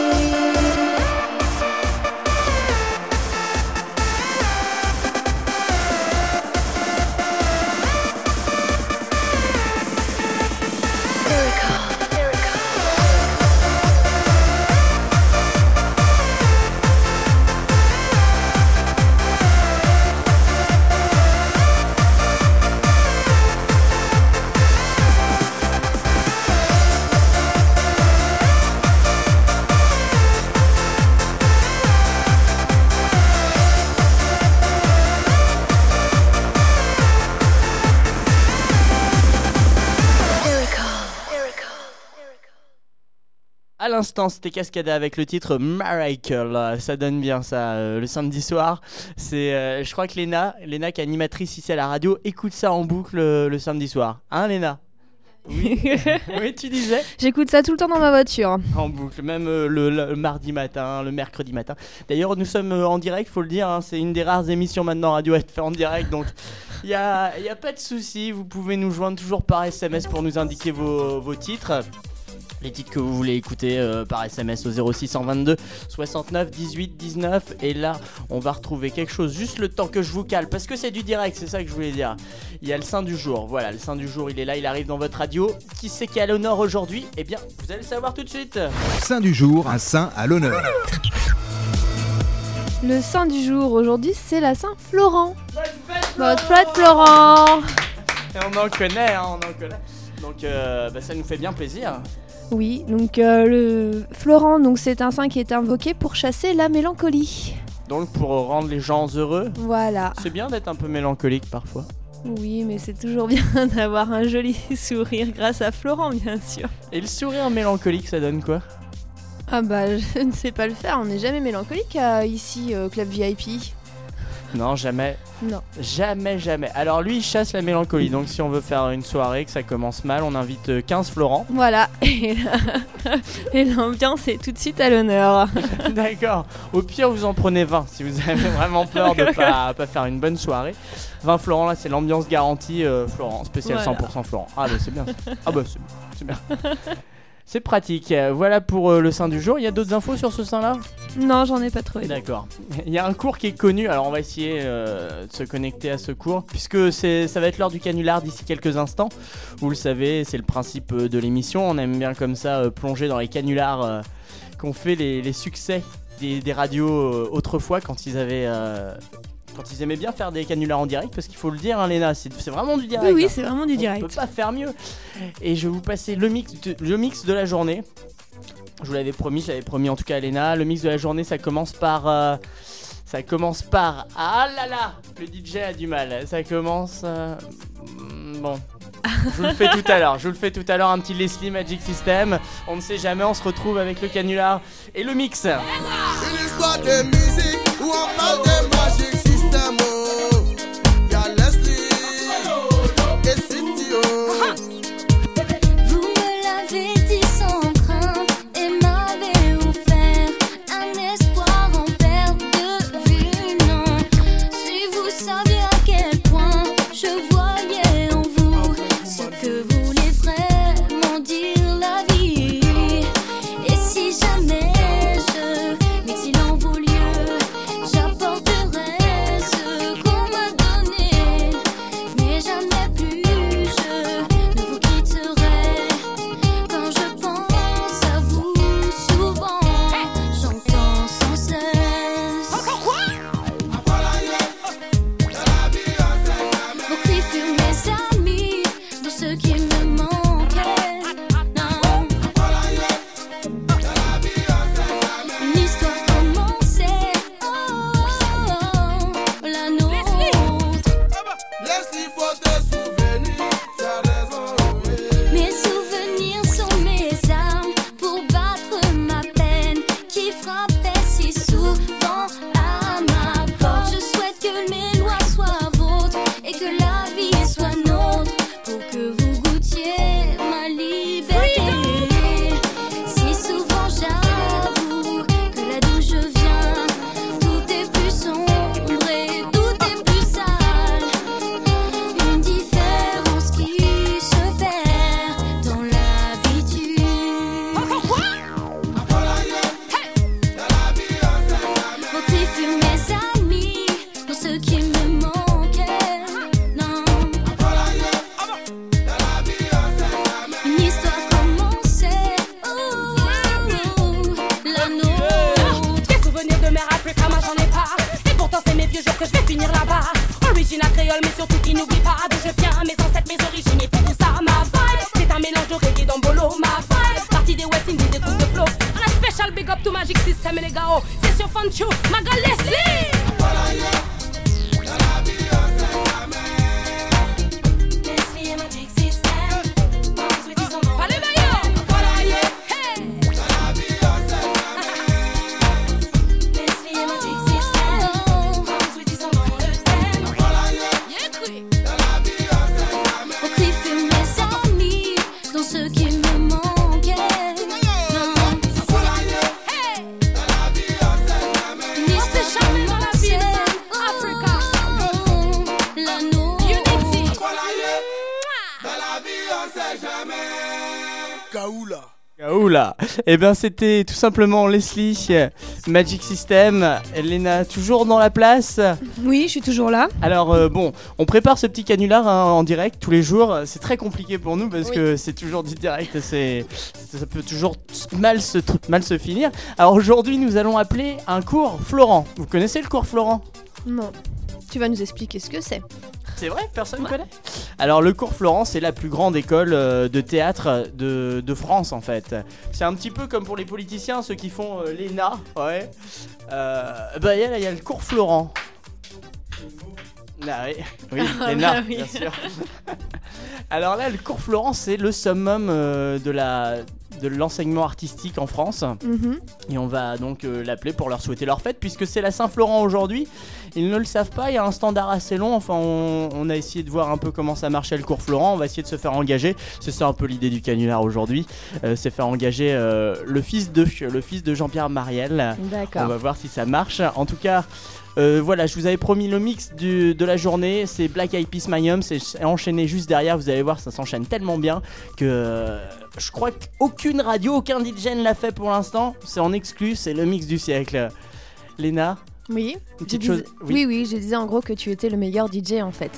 À l'instant, c'était Cascada avec le titre Miracle. Ça donne bien ça, le samedi soir. C'est, je crois que Léna qui est animatrice ici à la radio, écoute ça en boucle le samedi soir. Hein, Léna? Oui. Oui, tu disais? J'écoute ça tout le temps dans ma voiture. En boucle, même le mardi matin, le mercredi matin. D'ailleurs, nous sommes en direct, faut le dire. Hein, c'est une des rares émissions maintenant radio à être fait en direct, donc il y a pas de souci. Vous pouvez nous joindre toujours par SMS pour nous indiquer vos titres. Les titres que vous voulez écouter par SMS au 0622 69 18 19. Et là, on va retrouver quelque chose, juste le temps que je vous cale, parce que c'est du direct, c'est ça que je voulais dire. Il y a le saint du jour, voilà, le saint du jour, il est là, il arrive dans votre radio. Qui c'est qui est à l'honneur aujourd'hui? Eh bien, vous allez le savoir tout de suite. Saint du jour, un saint à l'honneur. Le saint du jour aujourd'hui, c'est la Saint Florent. Votre fête Florent. Et on en connaît, hein, on en connaît. Donc ça nous fait bien plaisir. Oui, donc le Florent, donc c'est un saint qui est invoqué pour chasser la mélancolie. Donc pour rendre les gens heureux. Voilà. C'est bien d'être un peu mélancolique parfois. Oui, mais c'est toujours bien d'avoir un joli sourire grâce à Florent, bien sûr. Et le sourire mélancolique, ça donne quoi? Ah bah, je ne sais pas le faire, on n'est jamais mélancolique ici au Club VIP. Non, jamais. Non. Jamais. Alors lui, il chasse la mélancolie. Donc si on veut faire une soirée, que ça commence mal, on invite 15 Florent. Voilà. Et l'ambiance est tout de suite à l'honneur. D'accord. Au pire, vous en prenez 20 si vous avez vraiment peur de pas faire une bonne soirée. 20 Florent, là, c'est l'ambiance garantie Florent, spécial voilà. 100% Florent. Ah bah c'est bien. Ah bah c'est bien. C'est pratique. Voilà pour le saint du jour. Il y a d'autres infos sur ce saint-là? Non, j'en ai pas trouvé. D'accord. Il y a un cours qui est connu. Alors on va essayer de se connecter à ce cours, puisque ça va être l'heure du canular d'ici quelques instants. Vous le savez, c'est le principe de l'émission. On aime bien comme ça plonger dans les canulars qu'ont fait les succès des radios autrefois quand ils aimaient bien faire des canulars en direct, parce qu'il faut le dire, hein, Léna, c'est vraiment du direct. Oui, c'est vraiment du direct. On peut pas faire mieux. Et je vais vous passer le mix de la journée. Je vous l'avais promis, je l'avais promis en tout cas à Léna. Le mix de la journée, ça commence par... ah là là, le DJ a du mal. Ça commence... bon... Je vous le fais tout à l'heure, un petit Leslie Magic System. On ne sait jamais, on se retrouve avec le canular et le mix. Une histoire de musique où on parle de Magic System. Y'a Leslie et City. Vous me l'avez dit sans crainte et m'avez offert un espoir en perte de vue. Non, si vous saviez à quel point je voyais en vous ce que voulait vraiment dire la vie. Et si jamais je m'exile en vos lieux, j'apporterai créole, mais surtout qui n'oublie pas d'où je viens, mes ancêtres, mes origines et tout ça, ma vibe. C'est un mélange de reggae d'Ambolo, ma vibe. Partie des West Indies et tout ce flow. Un special big up to Magic System et les gars, oh, c'est sur Fancho, ma gueule Leslie. Oula. Eh bien c'était tout simplement Leslie, Magic System. Elena toujours dans la place? Oui, je suis toujours là. Alors bon, on prépare ce petit canular en direct tous les jours. C'est très compliqué pour nous parce que c'est toujours du direct, ça peut toujours mal se finir. Alors aujourd'hui nous allons appeler un cours Florent. Vous connaissez le cours Florent? Non. Tu vas nous expliquer ce que c'est. C'est vrai, personne ne connaît. Alors le cours Florent, c'est la plus grande école de théâtre de France en fait. C'est un petit peu comme pour les politiciens, ceux qui font l'ENA, ouais. Bah il y a le cours Florent. Ah oui, l'ENA, oui. Bien sûr. Alors là, le cours Florent, c'est le summum de l'enseignement artistique en France. Et on va donc l'appeler pour leur souhaiter leur fête, puisque c'est la Saint-Florent aujourd'hui. Ils ne le savent pas, il y a un standard assez long. Enfin, on a essayé de voir un peu comment ça marchait le cours Florent. On va essayer de se faire engager. C'est ça un peu l'idée du canular aujourd'hui. C'est faire engager le fils de Jean-Pierre Mariel. D'accord. On va voir si ça marche. En tout cas... voilà, je vous avais promis le mix de la journée, c'est Black Eyed Peas My Home, c'est enchaîné juste derrière, vous allez voir, ça s'enchaîne tellement bien que je crois qu'aucune radio, aucun DJ ne l'a fait pour l'instant, c'est en exclu, c'est le mix du siècle. Léna? Oui, une petite chose. Oui, je disais en gros que tu étais le meilleur DJ en fait.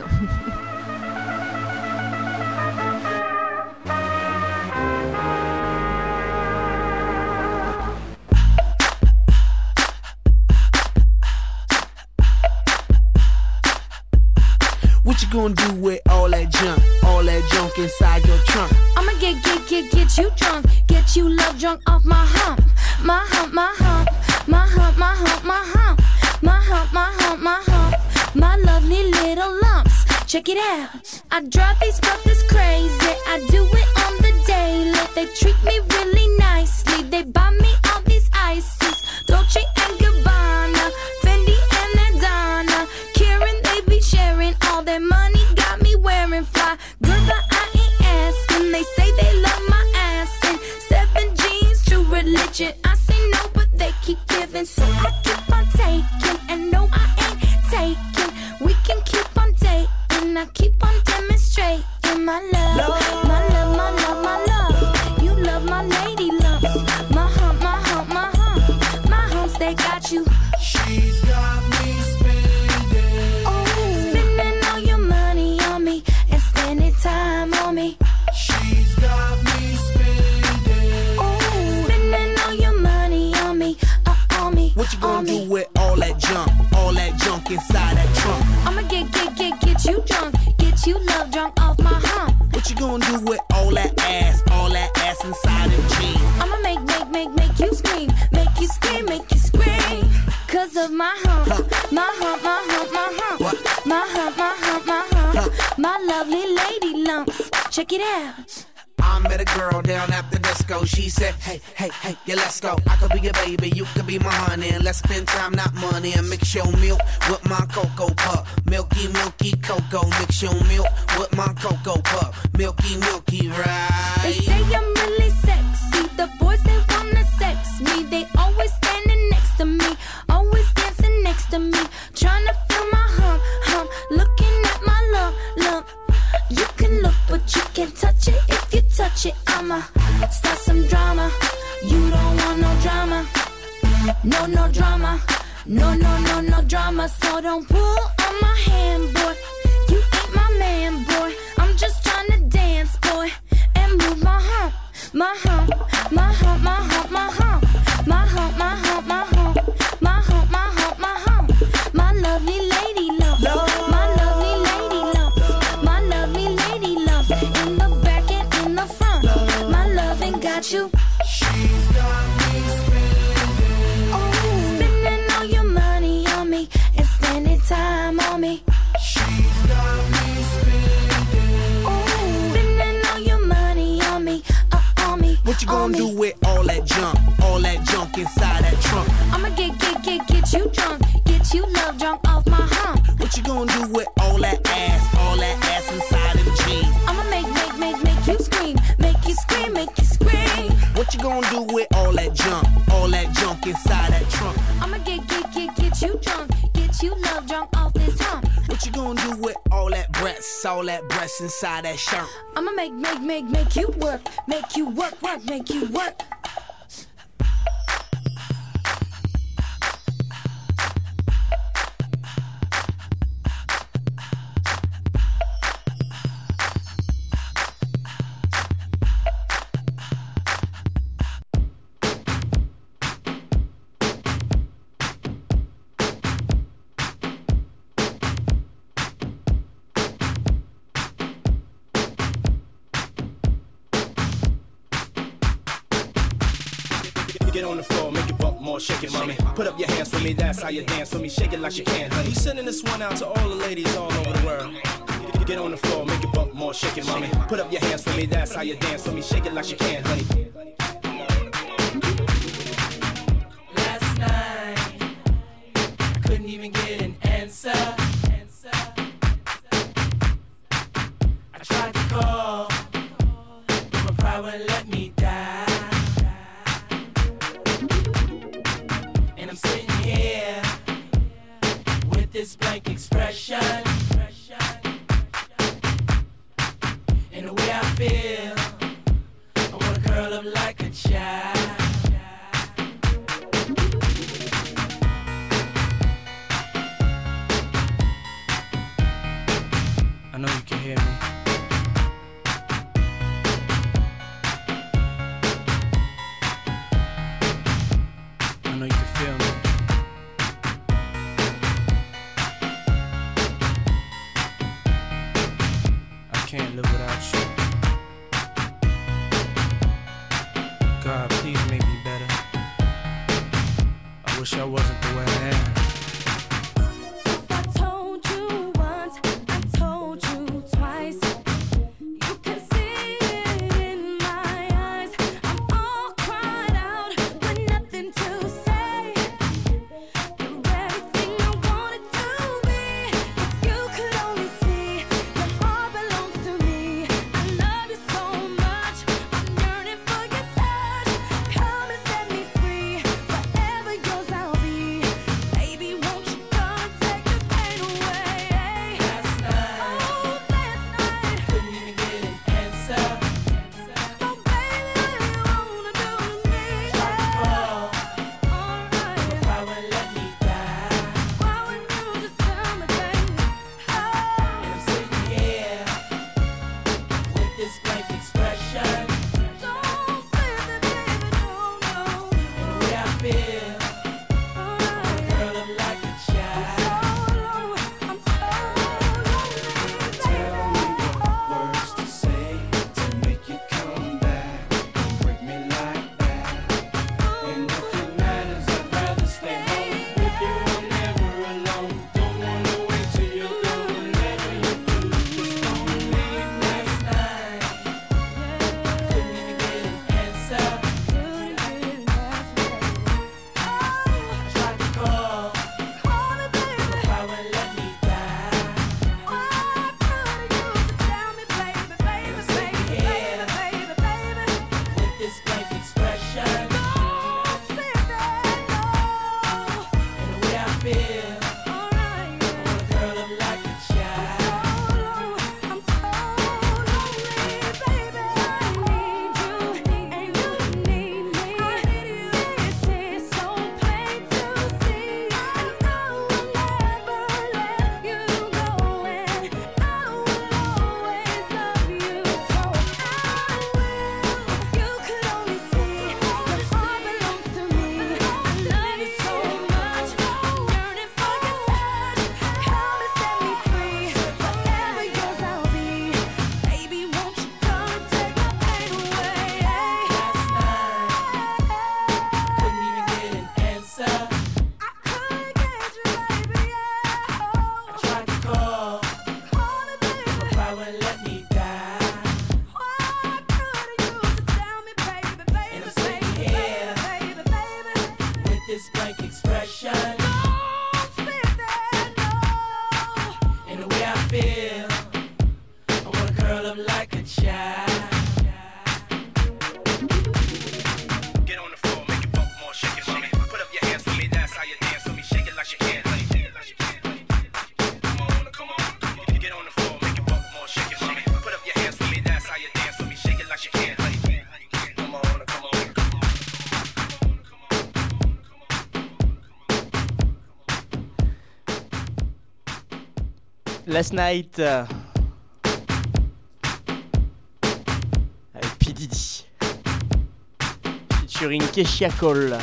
What you gonna do with all that junk inside your trunk? I'ma get you drunk, get you love drunk off my hump, my hump, my hump, my hump, my hump, my hump, my hump, my hump, my hump, my lovely little lumps. Check it out. I drive these brothers crazy. I do it on the daily. They treat me really nicely. They buy me all these ices, Dolce and Gabbana, Fendi and Adana, Karen. They be sharing all their money, got me wearing fly. Girl, but I ain't asking. They say they love my ass and 7 jeans, true religion. I say no, but they keep giving, so I keep on taking. And no, I ain't taking. We can keep on dating. I keep on demonstrating my love, my love, my love, my love. You love my lady lumps, my hump, my hump, my hump, my humps. They got you. She's got me spending. Oh, spending all your money on me and spending time on me. She's got me spending. Oh, spending all your money on me, on me. What you gonna do with all that junk inside that trunk? I'ma get you drunk, get you love drunk off my hump. What you gonna do with all that ass inside them jeans? I'ma make you scream, make you scream, make you scream. Cause of my hump, my hump, my hump, my hump, what? My hump, my hump, my hump, my lovely lady lumps. Check it out. I met a girl down at the disco. She said, hey, yeah, let's go. I could be your baby, you could be my honey. And let's spend time, not money. And mix your milk with my cocoa pup. Milky, milky cocoa. Mix your milk with my cocoa pup. Milky, milky, right? They say I'm really sexy. The boys, they wanna sex me. They always standing next to me, always dancing next to me, trying to feel my hump, looking at my lump. You can look, but you can't touch it. If you touch it, I'ma start some drama. You don't want no drama. No drama. No drama. So don't pull on my hand, boy. You ain't my man, boy. I'm just trying to dance, boy, and move my hump, my hump, my hump, my hump, my hump, my hump, my hump, my hump, my hump, my hump, my hump, my lovely lady love, my lovely lady. want you. She's got me spending. Oh, spending all your money on me and spending time on me. She's got me spending. Oh, spending all your money on me, on me. What you gonna do with all that junk inside that trunk? I'ma get you drunk, get you love drunk off my hump. What you gonna do with all that ass inside them jeans? I'ma make you scream, make you scream, make you scream. What you gonna do with all that junk inside that trunk? I'ma get you drunk, get you love drunk off this hump. What you gonna do with all that breasts inside that shirt? I'ma make you work, make you work, make you work. Get on the floor, make it bump more, shake it, mommy. Put up your hands for me, that's how you dance for me. Shake it like you can, honey. We sending this one out to all the ladies all over the world. Get on the floor, make it bump more, shake it, mommy. Put up your hands for me, that's how you dance for me. Shake it like you can, honey. Last night, I couldn't even get an answer. I tried to call, but my pride wouldn't let me die. And I'm sitting here with this blank expression. And the way I feel, I wanna curl up like a child. I know you can hear me. I know you can feel me. I can't live without you. God, please make me better. I wish I wasn't the way I am. I told you once, I told you twice. You can see it in my eyes. I'm all cried out with nothing to say. You're everything I wanted to be. If you could only see, your heart belongs to me. I love you so much, I'm yearning for your touch. Come and set me free, forever yours I'll be. cry, won't let me die. And I'm sitting here with this blank expression. And the way I feel, I wanna curl up like a child. Get on the floor, make it bump more, shake it, mommy. Put up your hands for me, that's how you dance for me. Shake it like you can, honey. Come on, come on. Get on the floor, make it bump more, shake it, mommy. Put up your hands for me, that's how you dance for me. Shake it like you can, honey. Come on, come on. Last Night avec P. Diddy featuring Keshia Cole.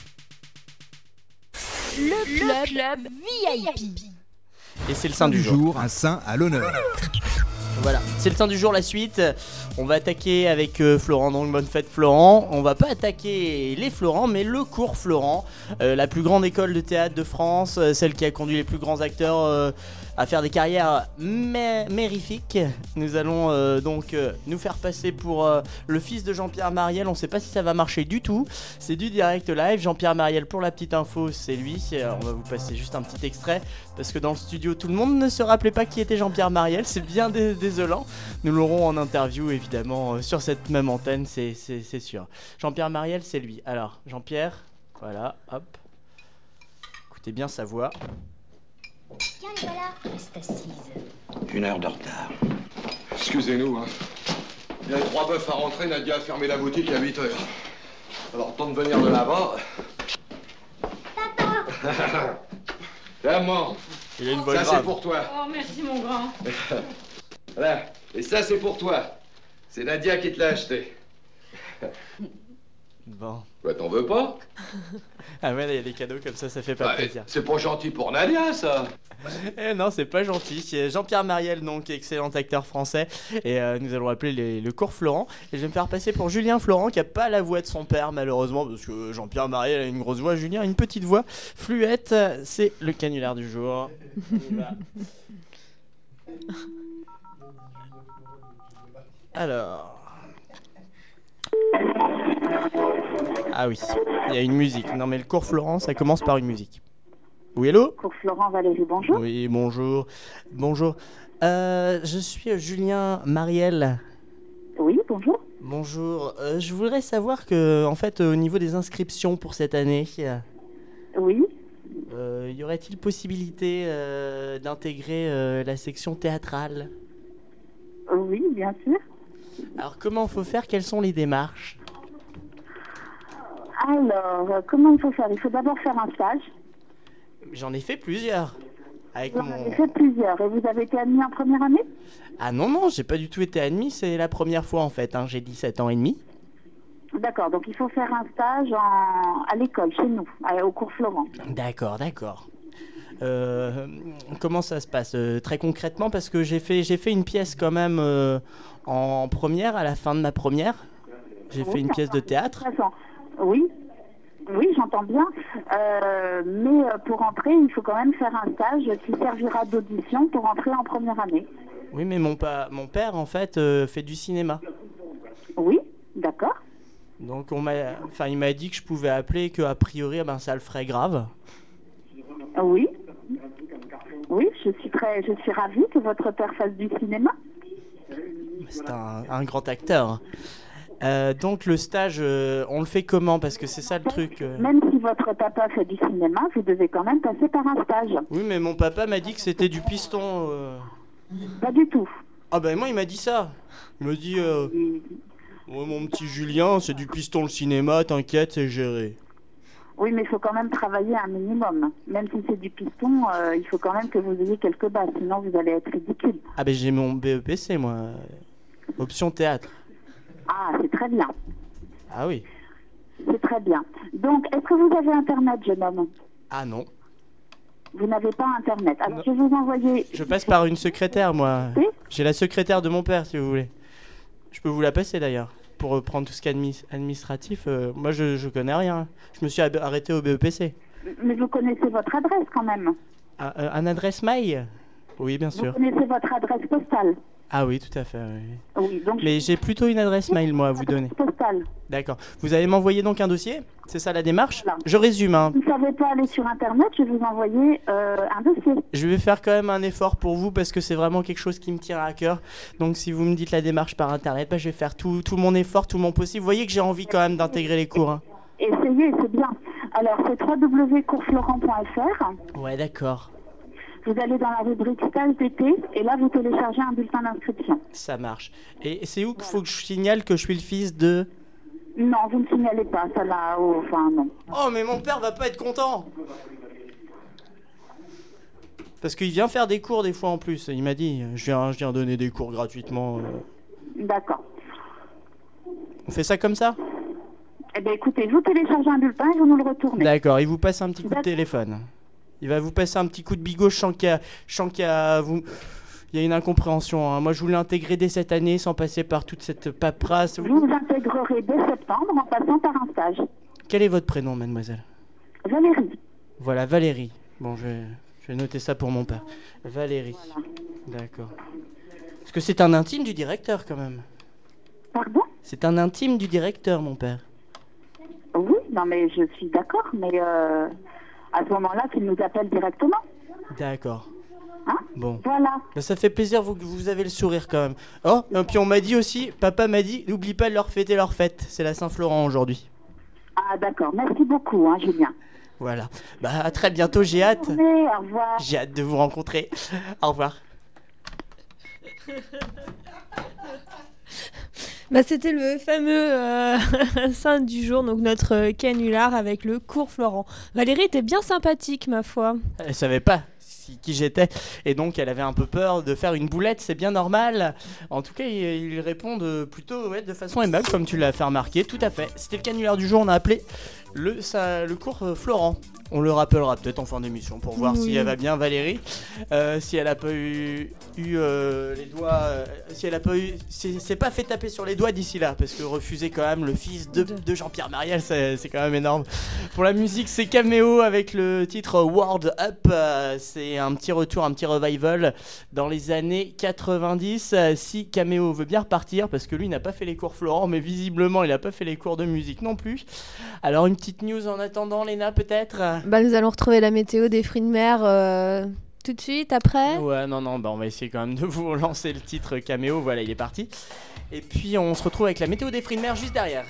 Le club VIP. Et c'est le sein du jour. Un saint à l'honneur. Voilà, c'est le sein du jour, la suite. On va attaquer avec Florent, donc bonne fête Florent. On va pas attaquer les Florent, mais le cours Florent, la plus grande école de théâtre de France, celle qui a conduit les plus grands acteurs à faire des carrières mérifiques. Nous allons donc nous faire passer pour le fils de Jean-Pierre Mariel. On sait pas si ça va marcher du tout. C'est du direct live. Jean-Pierre Mariel, pour la petite info, c'est lui. On va vous passer juste un petit extrait parce que dans le studio, tout le monde ne se rappelait pas qui était Jean-Pierre Mariel. C'est bien désolant. Nous l'aurons en interview évidemment sur cette même antenne, c'est sûr. Jean-Pierre Mariel, c'est lui. Alors, Jean-Pierre, voilà, hop. Écoutez bien sa voix. Tiens, les voilà. Reste assise. 1 heure de retard. Excusez-nous, hein. Il y a 3 bœufs à rentrer, Nadia a fermé la boutique à 8 heures. Alors, temps de venir de là-bas. Papa. Maman. Il a une voix grave. Ça, c'est pour toi. Oh, merci, mon grand. Voilà. Et ça, c'est pour toi. C'est Nadia qui te l'a acheté. Bon. Bah, t'en veux pas? Ah ouais, il y a des cadeaux comme ça fait pas plaisir. C'est pas gentil pour Nadia, ça. Non, c'est pas gentil. C'est Jean-Pierre Mariel, donc excellent acteur français. Et nous allons appeler le cours Florent. Et je vais me faire passer pour Julien Florent, qui a pas la voix de son père, malheureusement, parce que Jean-Pierre Mariel a une grosse voix. Julien a une petite voix fluette. C'est le canular du jour. Alors. Ah oui, il y a une musique. Non mais le cours Florent, ça commence par une musique. Oui, hello ? Cours Florent Valérie, bonjour. Oui, bonjour. Bonjour. Je suis Julien Mariel. Oui, bonjour. Bonjour. Je voudrais savoir que, en fait, au niveau des inscriptions pour cette année... Oui. Y aurait-il possibilité d'intégrer la section théâtrale ? Oui, bien sûr. Alors, comment faut faire ? Quelles sont les démarches ? Alors, comment il faut faire ? Il faut d'abord faire un stage. J'en ai fait plusieurs. Vous en avez fait plusieurs. Et vous avez été admis en première année ? Ah non, j'ai pas du tout été admis. C'est la première fois, en fait. J'ai 17 ans et demi. D'accord, donc il faut faire un stage à l'école, chez nous, au cours Florent. D'accord. Comment ça se passe très concrètement, parce que j'ai fait une pièce quand même en première, à la fin de ma première. J'ai fait une pièce de théâtre. Oui, j'entends bien. Mais pour entrer, il faut quand même faire un stage qui servira d'audition pour entrer en première année. Oui, mais mon père, en fait, fait du cinéma. Oui, d'accord. Donc il m'a dit que je pouvais appeler, qu'a priori, ça le ferait grave. Oui, je suis ravie que votre père fasse du cinéma. C'est un grand acteur. Donc le stage, on le fait comment ? Parce que c'est ça le truc. Même si votre papa fait du cinéma, vous devez quand même passer par un stage. Oui, mais mon papa m'a dit que c'était du piston. Pas du tout. Ah ben moi il m'a dit ça. Il m'a dit, ouais, mon petit Julien, c'est du piston le cinéma, t'inquiète, c'est géré. Oui, mais il faut quand même travailler un minimum. Même si c'est du piston, il faut quand même que vous ayez quelques bases, sinon vous allez être ridicule. Ah ben j'ai mon BEPC moi, option théâtre. Ah, c'est très bien. Ah oui. C'est très bien. Donc, est-ce que vous avez Internet, jeune homme ? Ah non. Vous n'avez pas Internet. Alors, je vais vous envoyer... Je passe par une secrétaire, moi. Oui ? J'ai la secrétaire de mon père, si vous voulez. Je peux vous la passer, d'ailleurs, pour prendre tout ce qui est administratif. Moi, je connais rien. Je me suis arrêté au BEPC. Mais vous connaissez votre adresse, quand même. Un adresse mail ? Oui, bien Vous sûr. connaissez votre adresse postale. Ah oui, tout à fait. Oui. Oui, donc Mais j'ai plutôt une adresse mail, moi, à vous donner. postale. D'accord. Vous allez m'envoyer donc un dossier? C'est ça la démarche? Je résume. Hein. Vous ne savez pas aller sur Internet, je vais vous envoyer un dossier. Je vais faire quand même un effort pour vous parce que c'est vraiment quelque chose qui me tient à cœur. Donc si vous me dites la démarche par Internet, je vais faire tout mon effort, tout mon possible. Vous voyez que j'ai envie quand même d'intégrer les cours. Hein. Essayez, c'est bien. Alors, c'est www.coursflorent.fr. Ouais, d'accord. Vous allez dans la rubrique stage d'été et là, vous téléchargez un bulletin d'inscription. Ça marche. Et c'est où qu'il faut que je signale que je suis le fils de... Non, vous ne signalez pas, ça là, enfin non. Oh, mais mon père va pas être content. Parce qu'il vient faire des cours des fois en plus. Il m'a dit, je viens donner des cours gratuitement. D'accord. On fait ça comme ça? Eh bien, écoutez, vous téléchargez un bulletin et vous nous le retournez. D'accord, il vous passe un petit coup de téléphone. Il va vous passer un petit coup de bigot, je sens qu'il y a une incompréhension. Hein. Moi, je voulais intégrer dès cette année sans passer par toute cette paperasse. Vous intégrerez dès septembre en passant par un stage. Quel est votre prénom, mademoiselle? Valérie. Voilà, Valérie. Bon, je vais noter ça pour mon père. Valérie. Voilà. D'accord. Parce que c'est un intime du directeur, quand même. Pardon? C'est un intime du directeur, mon père. Oui, non mais je suis d'accord, mais à ce moment-là, qu'il nous appelle directement. D'accord. Hein? Bon. Voilà. Ben, ça fait plaisir, vous avez le sourire quand même. Oh, et puis on m'a dit aussi, papa m'a dit, n'oublie pas de leur fêter leur fête. C'est la Saint-Florent aujourd'hui. Ah d'accord, merci beaucoup, hein, Julien. Voilà. Bah à très bientôt, j'ai hâte. Au revoir. J'ai hâte de vous rencontrer. Au revoir. Bah, c'était le fameux saint du jour, donc notre canular avec le cours Florent. Valérie était bien sympathique, ma foi. Elle savait pas qui j'étais et donc elle avait un peu peur de faire une boulette, c'est bien normal. En tout cas, ils répondent plutôt de façon aimable, comme tu l'as fait remarquer. Tout à fait. C'était le canular du jour, on a appelé le cours Florent. On le rappellera peut-être en fin d'émission pour voir si elle va bien, Valérie. Si elle a pas eu les doigts, si elle a pas eu, c'est pas fait taper sur les doigts d'ici là, parce que refuser quand même le fils de Jean-Pierre Mariel, c'est quand même énorme. Pour la musique, c'est Cameo avec le titre World Up. C'est un petit retour, un petit revival dans les années 90. Si Cameo veut bien repartir, parce que lui n'a pas fait les cours Florent, mais visiblement il a pas fait les cours de musique non plus. Alors une petite news en attendant, Léna, peut-être? Bah, nous allons retrouver la météo des fruits de mer tout de suite après. Ouais, non, bah, on va essayer quand même de vous relancer le titre Cameo. Voilà, il est parti. Et puis on se retrouve avec la météo des fruits de mer juste derrière.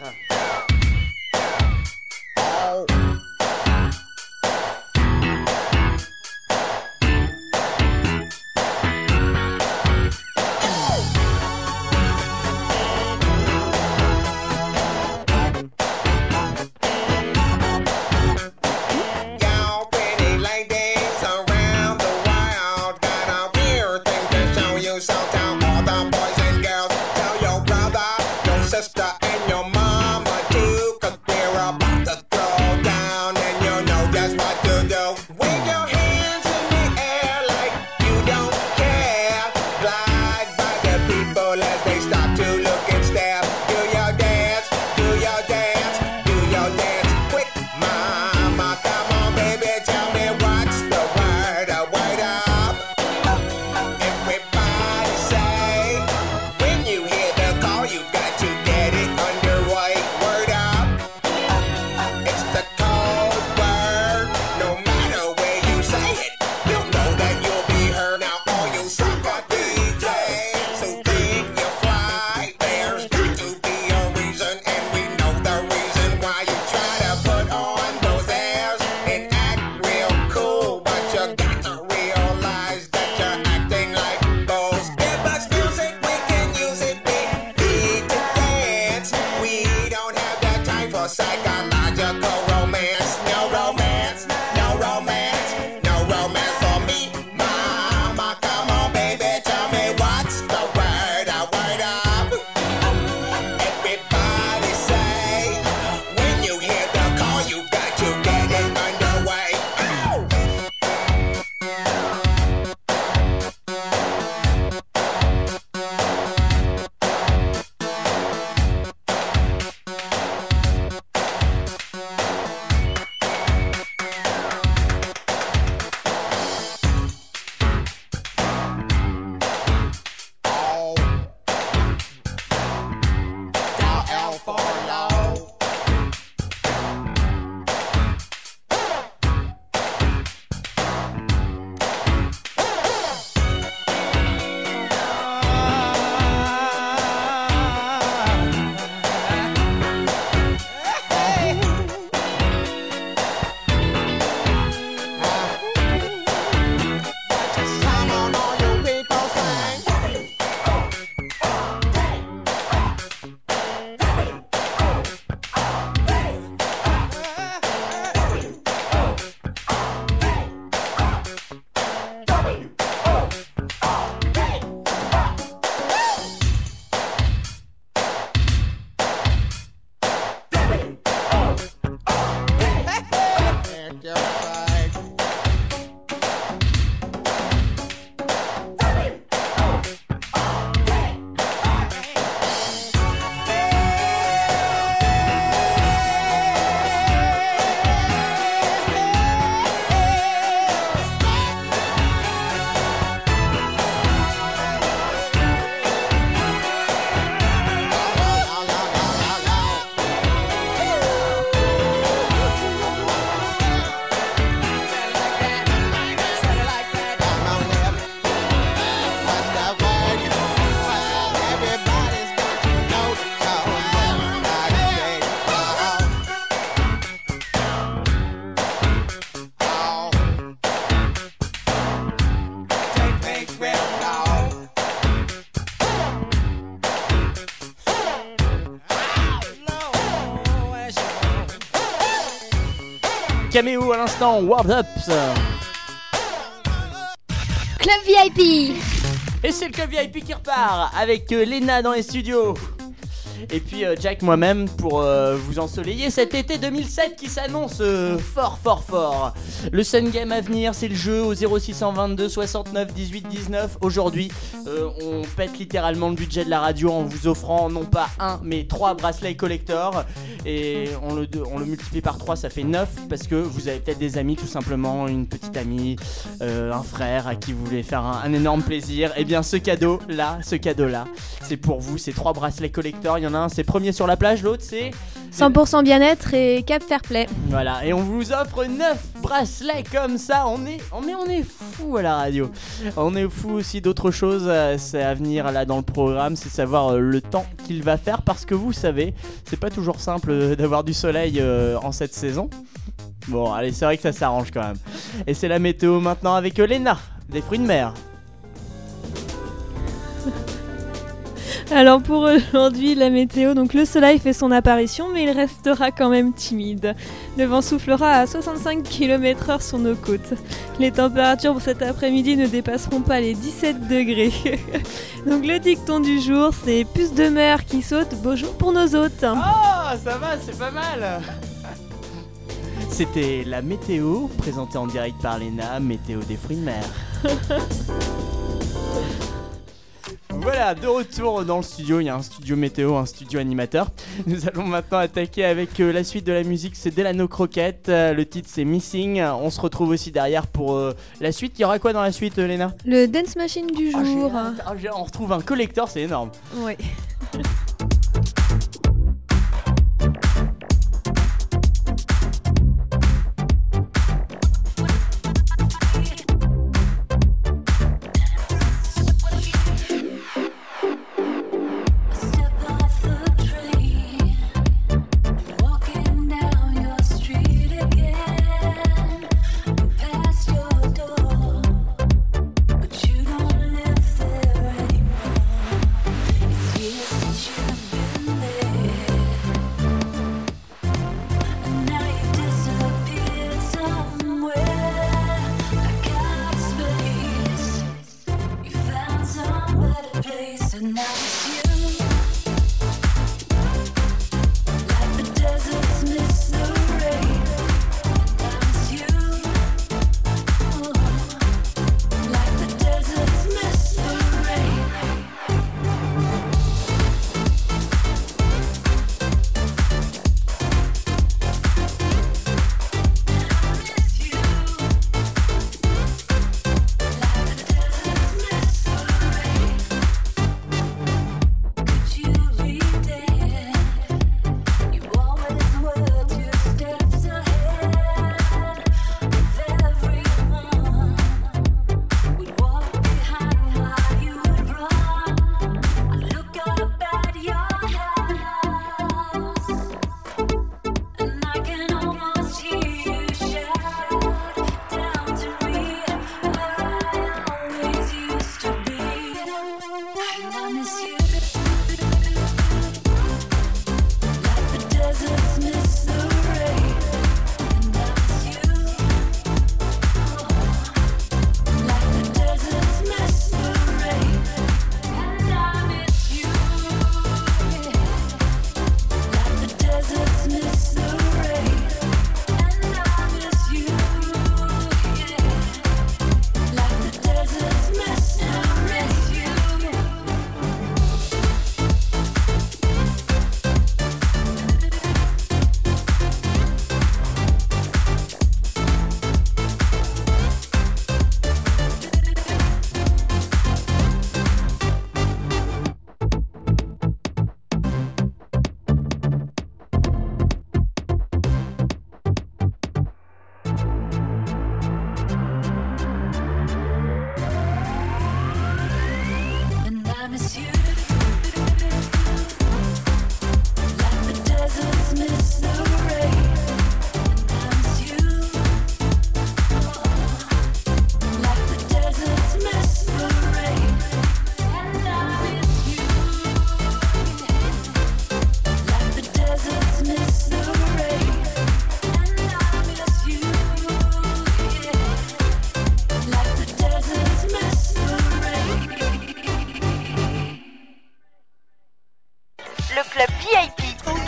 Caméo à l'instant, World Up. Club VIP. Et c'est le Club VIP qui repart avec Léna dans les studios. Et puis Jack, moi-même, pour vous ensoleiller cet été 2007 qui s'annonce fort. Le Sun Game à venir, c'est le jeu au 0622 69 18 19. Aujourd'hui, on pète littéralement le budget de la radio en vous offrant non pas 1 mais 3 bracelets collector. Et on le multiplie par 3, ça fait 9 parce que vous avez peut-être des amis tout simplement, une petite amie, un frère à qui vous voulez faire un énorme plaisir. Et bien ce cadeau-là, c'est pour vous, c'est 3 bracelets collector. Il y en a un, c'est premier sur la plage, l'autre c'est 100% bien-être et Cap Fair Play. Voilà, et on vous offre 9 bracelets comme ça. On est fou à la radio. On est fou aussi d'autres choses, c'est à venir là dans le programme, c'est savoir le temps qu'il va faire parce que vous savez, c'est pas toujours simple d'avoir du soleil en cette saison. Bon, allez, c'est vrai que ça s'arrange quand même. Et c'est la météo maintenant avec Léna, des fruits de mer. Alors pour aujourd'hui, la météo, donc le soleil fait son apparition, mais il restera quand même timide. Le vent soufflera à 65 km/h sur nos côtes. Les températures pour cet après-midi ne dépasseront pas les 17 degrés. Donc le dicton du jour, c'est puce de mer qui saute, beau jour pour nos hôtes. Oh, ça va, c'est pas mal. C'était la météo, présentée en direct par Léna, météo des fruits de mer. Voilà, de retour dans le studio, il y a un studio météo, un studio animateur. Nous allons maintenant attaquer avec la suite de la musique, c'est Delano Croquette, le titre c'est Missing. On se retrouve aussi derrière pour la suite. Il y aura quoi dans la suite, Léna ? Le Dance Machine du jour. On retrouve un collector, c'est énorme. Ouais. club VIP.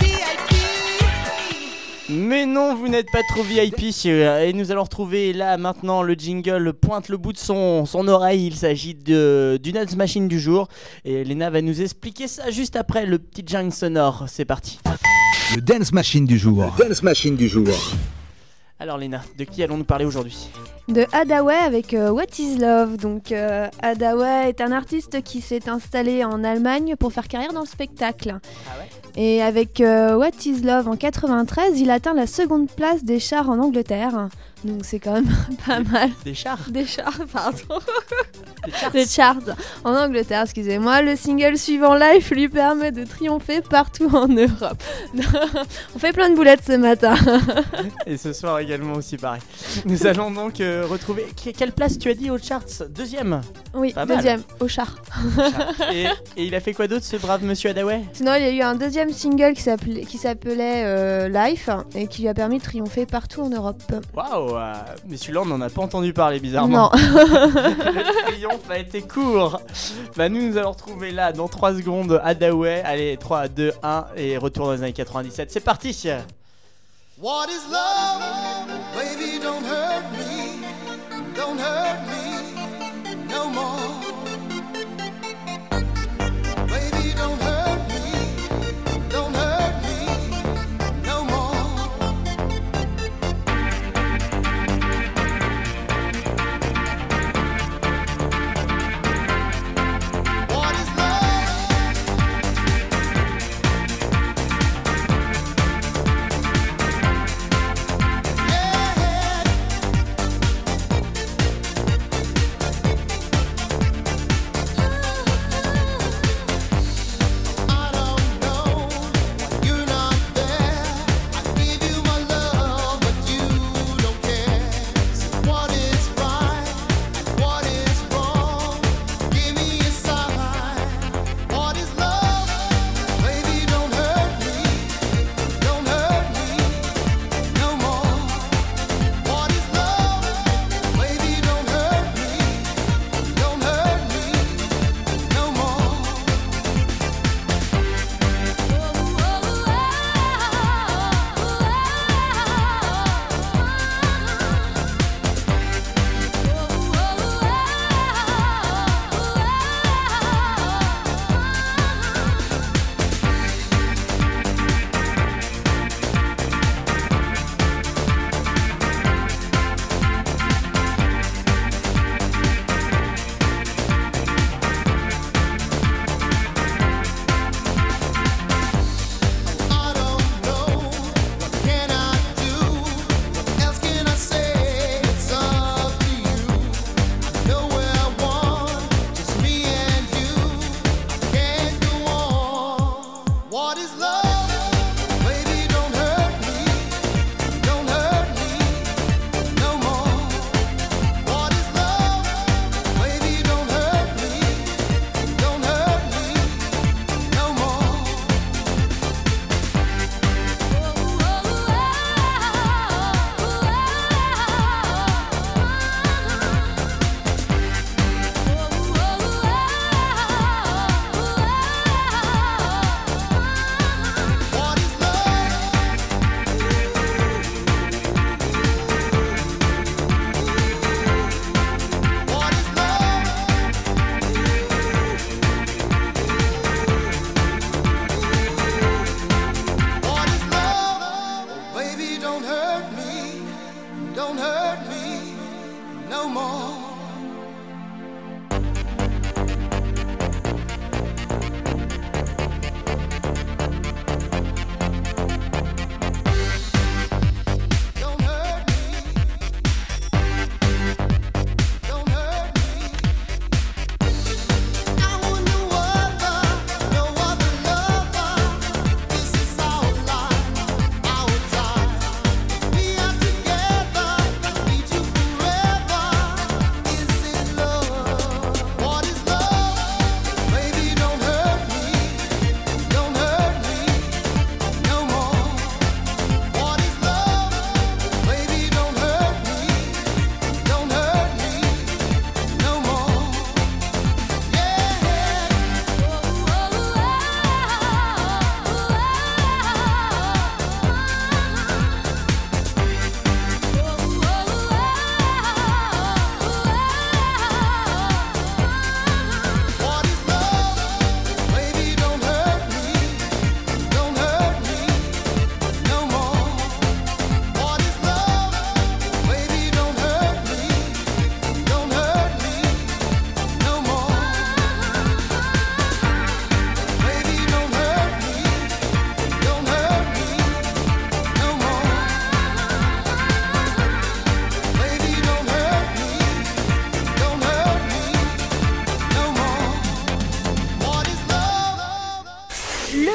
Mais non, vous n'êtes pas trop VIP et nous allons retrouver là maintenant le jingle pointe le bout de son oreille. Il s'agit du Dance Machine du jour et Léna va nous expliquer ça juste après le petit jingle sonore. C'est parti. Le Dance Machine du jour. Le Dance Machine du jour. Alors Léna, de qui allons-nous parler aujourd'hui ? De Hadaway avec What is Love. Donc Hadaway est un artiste qui s'est installé en Allemagne pour faire carrière dans le spectacle. Ah ouais ? Et avec What is Love en 93, il atteint la seconde place des charts en Angleterre. Donc c'est quand même pas mal. Des charts ? Des charts, pardon. Des charts en Angleterre, excusez-moi. Le single suivant Life lui permet de triompher partout en Europe. On fait plein de boulettes ce matin. Et ce soir également aussi pareil. Nous allons donc retrouver... Quelle place tu as dit aux charts ? Deuxième ? Oui, pas deuxième, mal. au char. Et il a fait quoi d'autre ce brave monsieur Hadaway ? Sinon il y a eu un deuxième single qui s'appelait Life et qui lui a permis de triompher partout en Europe. Waouh, mais celui-là on n'en a pas entendu parler bizarrement. Non. Le triomphe a été court. Bah nous allons retrouver là dans 3 secondes Hadaway. Allez, 3, 2, 1 et retour dans les années 97. C'est parti. What is love? Baby, don't hurt me no more. Baby, don't hurt me no more. What is love?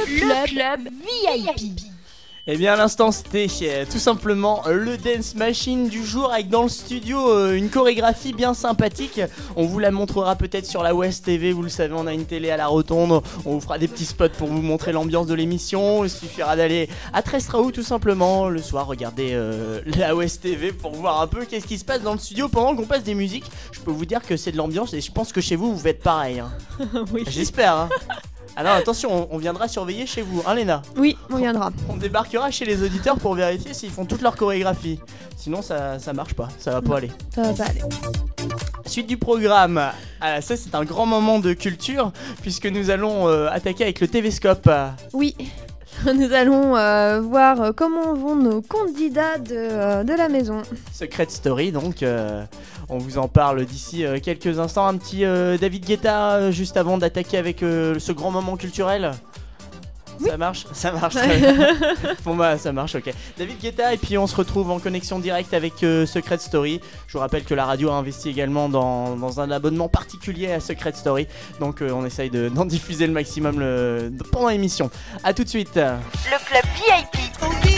Le club VIP. Et bien à l'instant c'était tout simplement le Dance Machine du jour avec dans le studio une chorégraphie bien sympathique. On vous la montrera peut-être sur la West TV, vous le savez on a une télé à la Rotonde. On vous fera des petits spots pour vous montrer l'ambiance de l'émission. Il suffira d'aller à Trestraou tout simplement le soir regarder la West TV pour voir un peu qu'est-ce qui se passe dans le studio pendant qu'on passe des musiques. Je peux vous dire que c'est de l'ambiance et je pense que chez vous vous faites pareil hein. Oui. J'espère hein. Alors attention, on viendra surveiller chez vous, hein Léna? Oui, on viendra. On débarquera chez les auditeurs pour vérifier s'ils font toute leur chorégraphie. Sinon ça marche pas, ça va pas aller. Ça va pas aller. Suite du programme, ça c'est un grand moment de culture puisque nous allons attaquer avec le TV-scope. Oui, nous allons voir comment vont nos candidats de la maison. Secret Story donc, on vous en parle d'ici quelques instants. Un petit David Guetta juste avant d'attaquer avec ce grand moment culturel. Oui. Ça marche. Bon bah ça marche, ok. David Guetta et puis on se retrouve en connexion directe avec Secret Story. Je vous rappelle que la radio a investi également dans un abonnement particulier à Secret Story. Donc on essaye d'en diffuser le maximum pendant l'émission. A tout de suite. Le club VIP.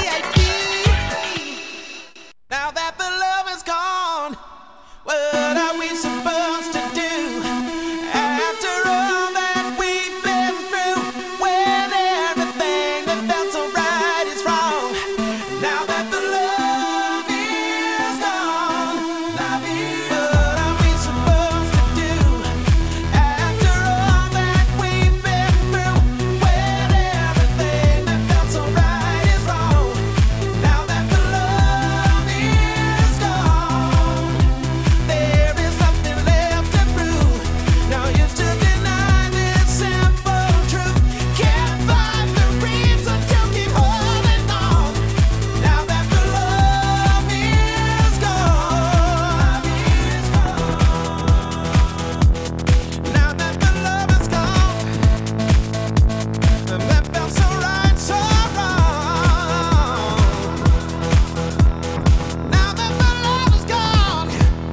Now that the love is gone, what are we supposed to do? After all that we've been through, when everything that felt so right is wrong. Now that the love is gone, what are we supposed to do? After all that we've been through, when everything that felt so right is wrong. Now that the love is gone, there is nothing left to prove. Now used to deny this simple truth. Can't find the reason to keep holding on. Now that the love is gone, now that the love is gone, that felt so right, so wrong. Now that the love is gone.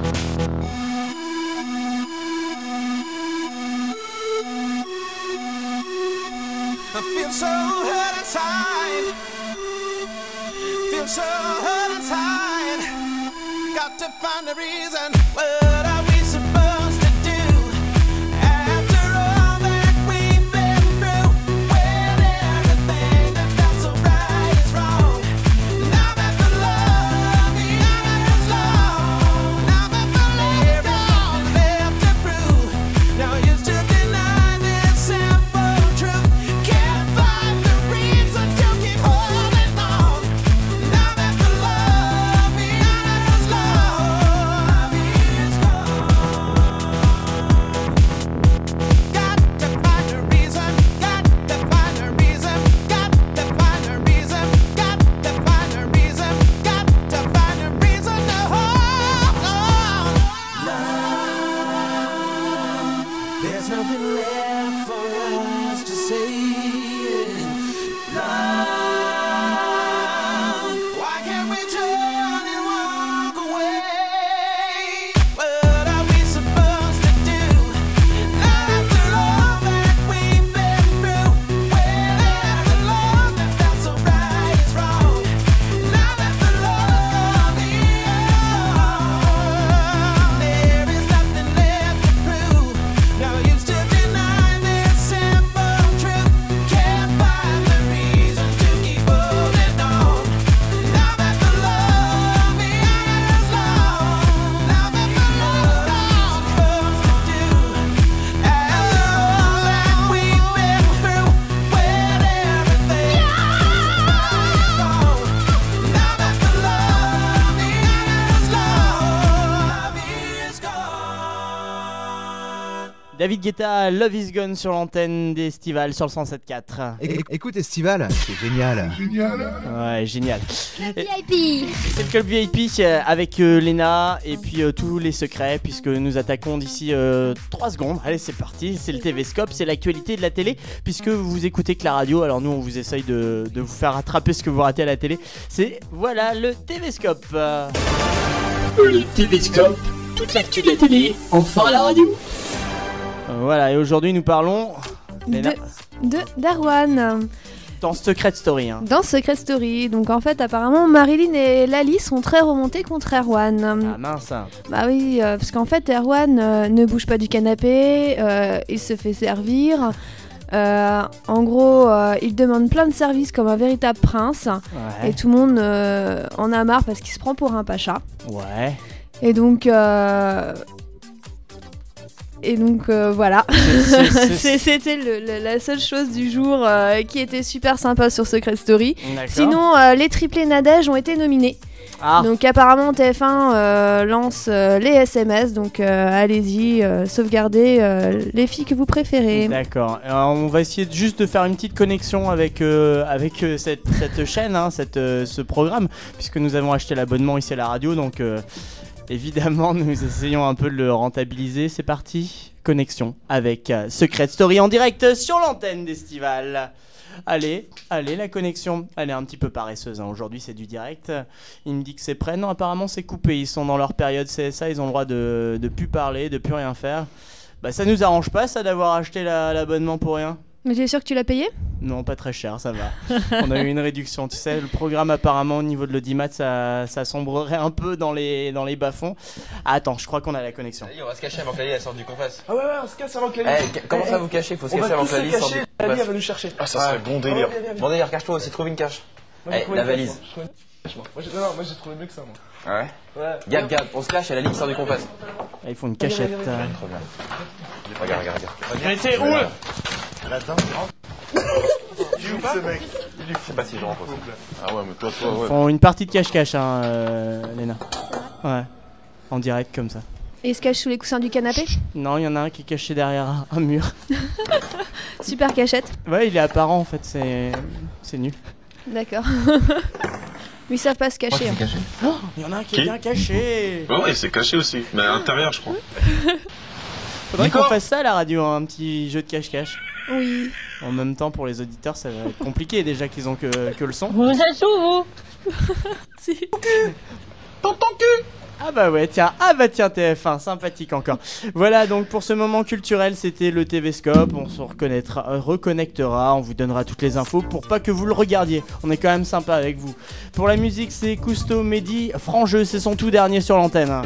I feel so hurt inside. Feel so hurt inside. Got to find a reason. What are we supposed to do? After all that we've been through, when everything that felt so right is wrong. Now that the love is gone, now that the love is gone, left to prove. Now used to deny this simple truth. Can't find the reason to keep holding on. Now that the love is gone, got to find a reason. Got to find a reason. Got to find a reason. Got to find a reason. Got to find a reason to hold on. Love, there's nothing left for us to say. Love, why can't we turn and walk away? What are we supposed to do? After all that we've been through, when the love that felt so right is wrong. Now that the love is gone, there is nothing left to prove. Now used to deny this simple truth. Can't find the reason to keep holding on. Now that the love is gone, now that the love is supposed to do. After all that we've been through, when everything is gone. Now that the love is gone. David Guetta, Love is Gone sur l'antenne d'Estival sur le 107.4. Écoute Estival, c'est génial. Ouais, génial. VIP. C'est le club VIP avec Léna et puis tous les secrets puisque nous attaquons d'ici 3 secondes. Allez, c'est parti, c'est le TV-scope, c'est l'actualité de la télé puisque vous écoutez que la radio. Alors nous, on vous essaye de vous faire rattraper ce que vous ratez à la télé. C'est, voilà, le TV-scope. Le TV-scope, toute l'actu de la télé, enfin à la radio. Voilà, et aujourd'hui nous parlons... Léna. de d'Erwan. Dans Secret Story. Hein. Dans Secret Story. Donc en fait, apparemment, Marilyn et Lali sont très remontés contre Erwan. Ah mince. Bah oui, parce qu'en fait, Erwan ne bouge pas du canapé, il se fait servir. En gros, il demande plein de services comme un véritable prince. Ouais. Et tout le monde en a marre parce qu'il se prend pour un pacha. Ouais. Et donc... voilà, c'était la seule chose du jour qui était super sympa sur Secret Story. D'accord. Sinon, les triplés Nadège ont été nominés. Ah. Donc apparemment TF1 lance les SMS, donc allez-y, sauvegardez les filles que vous préférez. D'accord. Alors, on va essayer juste de faire une petite connexion avec cette chaîne, hein, ce programme, puisque nous avons acheté l'abonnement ici à la radio, donc... Évidemment, nous essayons un peu de le rentabiliser. C'est parti, connexion avec Secret Story en direct sur l'antenne d'Estival. Allez, la connexion. Elle est un petit peu paresseuse, hein. Aujourd'hui c'est du direct. Il me dit que c'est prêt. Non, apparemment c'est coupé. Ils sont dans leur période CSA, ils ont le droit de plus parler, de plus rien faire. Bah ça nous arrange pas ça d'avoir acheté l'abonnement pour rien. Mais tu es sûr que tu l'as payé ? Non, pas très cher, ça va. On a eu une réduction, tu sais, le programme apparemment au niveau de l'audimat, ça sombrerait un peu dans les bas-fonds. Ah, attends, je crois qu'on a la connexion. Allez, on va se cacher avant que Lali sorte du compas. Ah ouais, on se cache avant que Lali. Comment ça vous cacher ? Faut se cacher avant que Lali sorte du compas. Lali va nous chercher. Ah, ça serait bon délire. Bon délire, cache-toi aussi, trouve une cache. La valise. Moi j'ai trouvé mieux que ça, moi. Ah ouais ? Gab, on se cache et Lali sort du compas. Ils font une cachette. Trop bien. Regarde. Mais c'est où ? Là-dedans, tu joues pas, ce mec. Je sais pas si je rentre. Ah ouais, mais toi, Ils ouais. font une partie de cache-cache, hein, Léna. Ouais, en direct comme ça. Et il se cache sous les coussins du canapé ? Non, il y en a un qui est caché derrière un mur. Super cachette. Ouais, il est apparent en fait, c'est nul. D'accord. Mais ils savent pas se cacher. Moi, caché. Oh, il y en a un qui est bien caché. Ouais, c'est caché aussi, mais à l'intérieur, je crois. Faudrait qu'on fasse ça à la radio, hein, un petit jeu de cache-cache. Oui. En même temps, pour les auditeurs, ça va être compliqué déjà qu'ils ont que le son. Vous êtes où, vous ? Si. Ton cul. Ah bah tiens, TF1, sympathique encore. Voilà, donc pour ce moment culturel, c'était le TV-Scope. On se reconnectera, on vous donnera toutes les infos pour pas que vous le regardiez. On est quand même sympa avec vous. Pour la musique, c'est Cousteau, Mehdi, Frangeux, c'est son tout dernier sur l'antenne.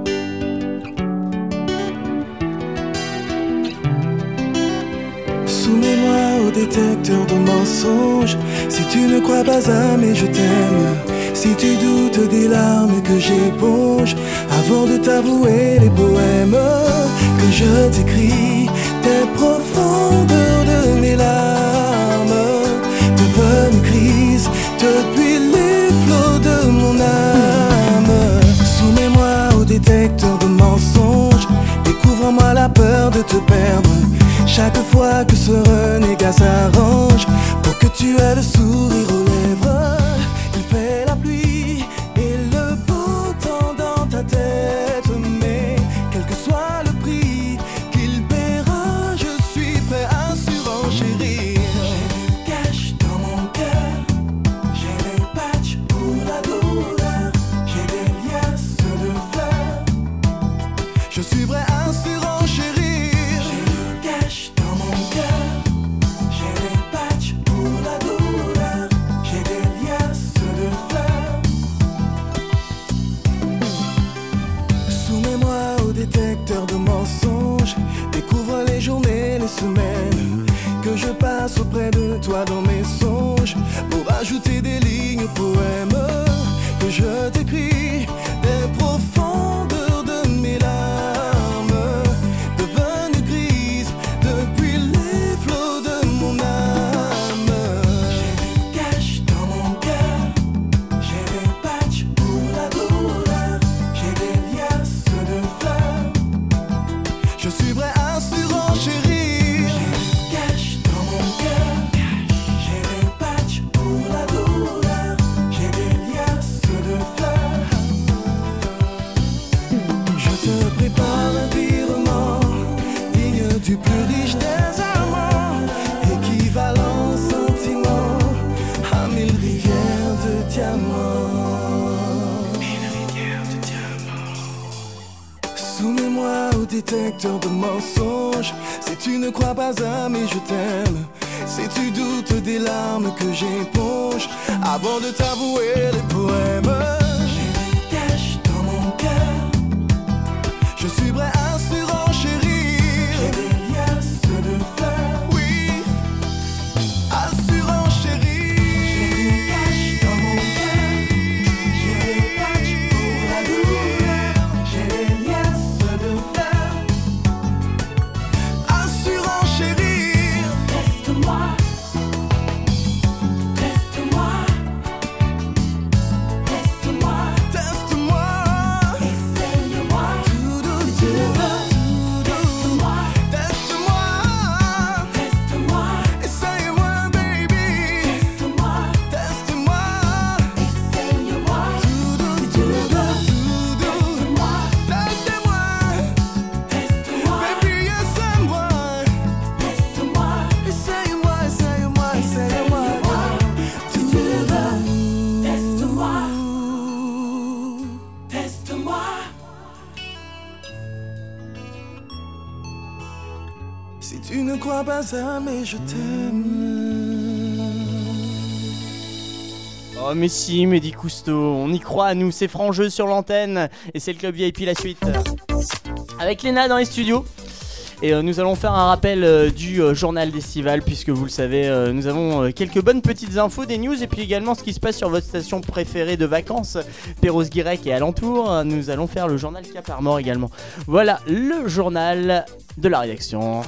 Soumets-moi au détecteur de mensonges. Si tu ne crois pas à mes je t'aime, si tu doutes des larmes que j'éponge avant de t'avouer les poèmes que je t'écris, des profondeurs de mes larmes devenues crise depuis les flots de mon âme. Soumets-moi au détecteur de mensonges, découvre en moi la peur de te perdre. Chaque fois que ce renégat s'arrange pour que tu aies le sourire aux lèvres, il fait la pluie et le beau temps dans ta tête. Mais quel que soit le prix qu'il paiera, je suis prêt à surenchérir. J'ai du cash dans mon cœur, j'ai des patchs pour la douleur, j'ai des liasses de fleurs. Je suis prêt à surenchérir. Détecteur de mensonges, découvre les journées, les semaines que je passe auprès de toi dans mes songes, pour ajouter des lignes poèmes que je t'écris des profondeurs de mes larmes devenues grises depuis les flots de mon âme. J'ai du cash dans mon cœur, j'ai des patchs pour la douleur, j'ai des liasses de fleurs. Je suis prêt à surenchérir. J'ai du cash dans mon cœur, j'ai des patchs pour la douleur, j'ai des liasses de fleurs. Je te prépare un virement digne du plus riche des amants, équivalent sentiment à 1000 rivières de diamants. Soumets-moi au détecteur de mensonges. Si tu ne crois pas à mes je t'aime, Si tu doutes des larmes que j'éponge avant de t'avouer les poèmes. J'ai des caches dans mon cœur. Je suis prêt à surenchérir. J'ai des liasses de fleurs. Oui, à surenchérir. J'ai des caches dans mon cœur. J'ai des patchs pour la douleur. J'ai des liasses de fleurs. À surenchérir. Teste-moi. Teste-moi. Teste-moi. Teste-moi. Essaye-moi. Si tu le veux. Teste-moi. Teste-moi. Teste-moi. Essaye-moi, baby. Teste-moi. Teste-moi. Essaye-moi. Si tu le veux. Teste-moi. Teste-moi. Teste-moi. Baby, essaye-moi. Teste-moi. Essaye-moi, essaye-moi, essaye-moi. Si tu le veux. Teste-moi. Teste-moi. Si tu ne crois pas ça, mais je t'aime. Oh mais si, Mehdi Cousteau, on y croit à nous, c'est franc jeu sur l'antenne. Et c'est le club VIP la suite. Avec Léna dans les studios. Et nous allons faire un rappel du journal d'Estival, puisque vous le savez, nous avons quelques bonnes petites infos, des news, et puis également ce qui se passe sur votre station préférée de vacances, Perros-Guirec et alentour. Nous allons faire le journal Cap Armor également. Voilà le journal de la rédaction.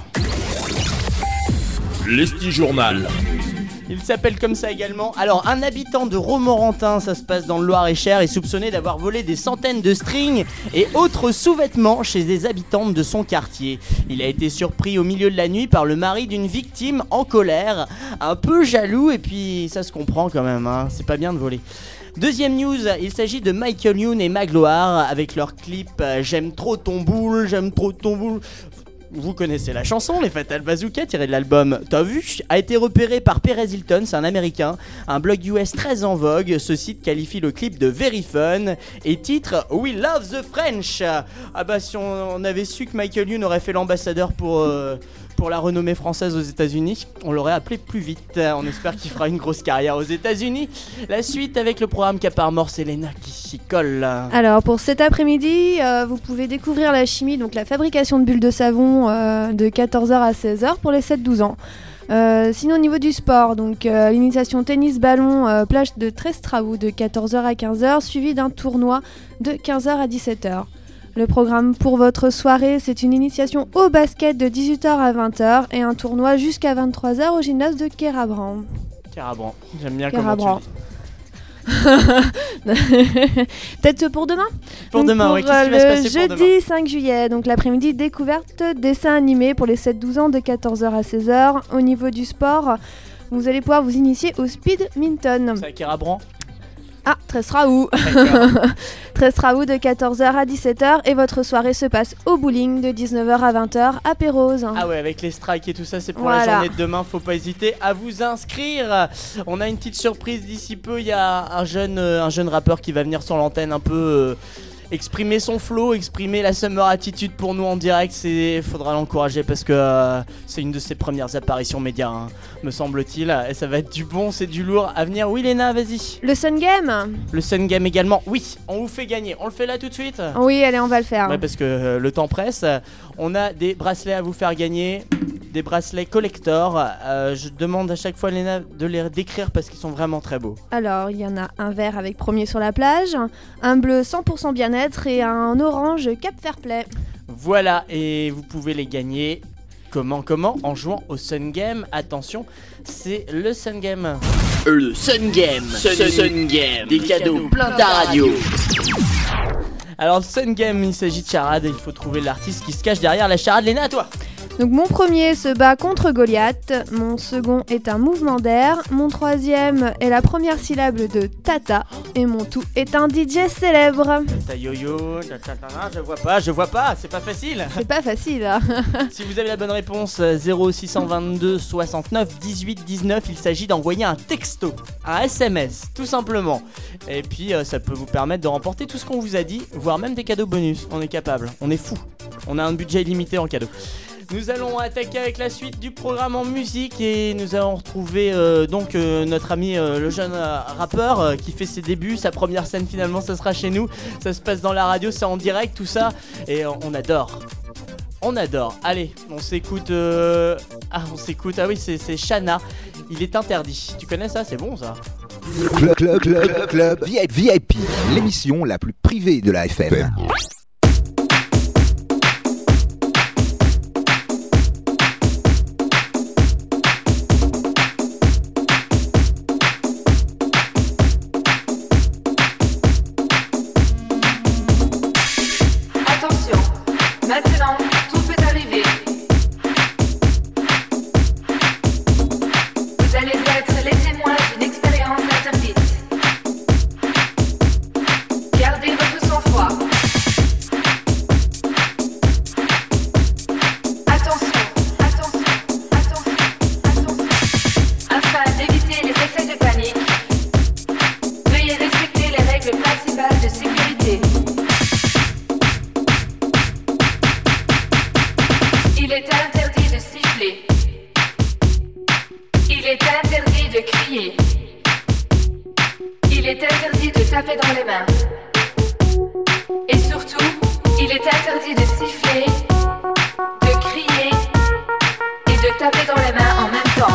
L'Esti Journal. Il s'appelle comme ça également. Alors, un habitant de Romorantin, ça se passe dans le Loir-et-Cher, est soupçonné d'avoir volé des centaines de strings et autres sous-vêtements chez des habitantes de son quartier. Il a été surpris au milieu de la nuit par le mari d'une victime en colère, un peu jaloux, et puis ça se comprend quand même, hein, c'est pas bien de voler. Deuxième news, il s'agit de Michael Youn et Magloire avec leur clip J'aime trop ton boule, j'aime trop ton boule. Vous connaissez la chanson, les Fatal Bazooka, tirée de l'album T'as vu, a été repéré par Perez Hilton, c'est un américain, un blog US très en vogue. Ce site qualifie le clip de very fun et titre We Love the French. Ah bah si on avait su que Michael Youn aurait fait l'ambassadeur pour la renommée française aux États-Unis, on l'aurait appelé plus vite. On espère qu'il fera une grosse carrière aux États-Unis. La suite avec le programme Cap Armor, c'est Léna qui s'y colle. Alors pour cet après-midi, vous pouvez découvrir la chimie, donc la fabrication de bulles de savon de 14h à 16h pour les 7-12 ans. Sinon au niveau du sport, donc l'initiation tennis-ballon plage de Trestraou de 14h à 15h, suivi d'un tournoi de 15h à 17h. Le programme pour votre soirée, c'est une initiation au basket de 18h à 20h et un tournoi jusqu'à 23h au gymnase de Kerabran. Kerabran, j'aime bien Kerabran. Comment tu dis. Peut-être pour demain. Pour donc demain, pour, oui, qu'est-ce qui va se passer pour jeudi demain 5 juillet, donc l'après-midi, découverte dessin animé pour les 7-12 ans de 14h à 16h. Au niveau du sport, vous allez pouvoir vous initier au speedminton. C'est à Kerabran. Ah, Trestraou. Trestraou de 14h à 17h et votre soirée se passe au bowling de 19h à 20h à Perros. Ah ouais, avec les strikes et tout ça, c'est pour Voilà. la journée de demain, faut pas hésiter à vous inscrire. On a une petite surprise d'ici peu, il y a un jeune rappeur qui va venir sur l'antenne un peu exprimer son flow, exprimer la summer attitude pour nous en direct. Faudra l'encourager parce que c'est une de ses premières apparitions médias, hein, me semble-t-il, et ça va être du bon, c'est du lourd à venir. Oui Léna, vas-y. Le Sun Game. Le Sun Game également, oui, on vous fait gagner, on le fait là tout de suite. Oui, allez, on va le faire. Ouais, parce que le temps presse. On a des bracelets à vous faire gagner, des bracelets collector. Je demande à chaque fois Léna de les décrire parce qu'ils sont vraiment très beaux. Alors, il y en a un vert avec Premier sur la plage, un bleu 100% bien-être et un orange Cap Fairplay. Voilà, et vous pouvez les gagner. Comment en jouant au Sun Game. Attention, c'est le Sun Game. Le Sun Game. Sun Game. Des cadeaux plein ta radio. Alors le Sun Game, il s'agit de charade et il faut trouver l'artiste qui se cache derrière la charade. Léna, à toi. Donc mon premier se bat contre Goliath, mon second est un mouvement d'air, mon troisième est la première syllabe de Tata et mon tout est un DJ célèbre. Ta yo-yo, je vois pas, c'est pas facile. C'est pas facile. Hein. Si vous avez la bonne réponse, 0622 69 18 19, il s'agit d'envoyer un texto, un SMS, tout simplement. Et puis ça peut vous permettre de remporter tout ce qu'on vous a dit, voire même des cadeaux bonus. On est capable, on est fou. On a un budget illimité en cadeaux. Nous allons attaquer avec la suite du programme en musique et nous allons retrouver notre ami le jeune rappeur qui fait ses débuts, sa première scène finalement ça sera chez nous, ça se passe dans la radio, c'est en direct tout ça et on adore. On adore. Allez, on s'écoute. Ah oui, c'est Shana. Il est interdit. Tu connais ça? C'est bon ça. Club VIP, l'émission la plus privée de la FM. Attention, maintenant. Vous allez être les témoins d'une expérience interdite. Gardez votre sang-froid. Attention. Afin d'éviter les effets de panique, veuillez respecter les règles principales de sécurité. Il est interdit de siffler. Il est interdit de crier. Il est interdit de taper dans les mains. Et surtout, il est interdit de siffler, de crier et de taper dans les mains en même temps.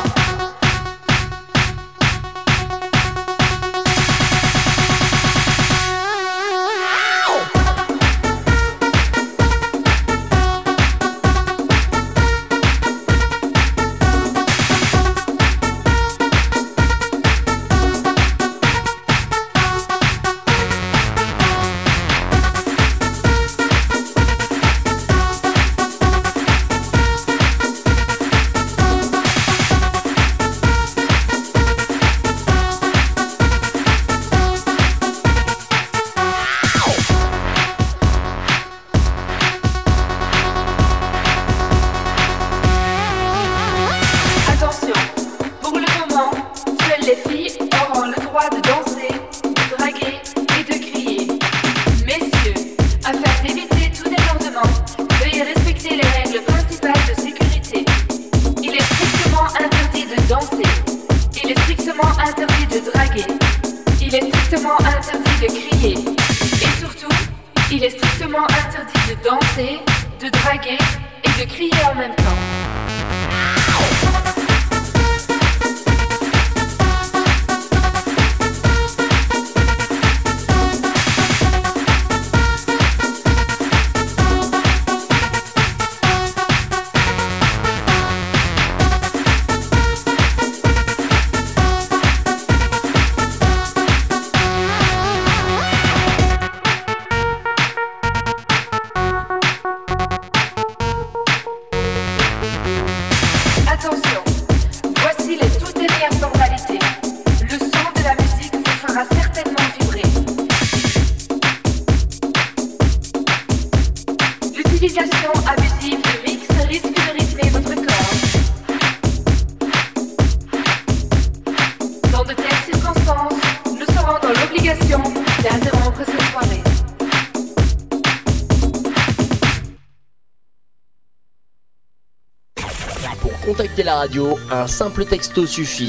Contactez la radio, un simple texto suffit.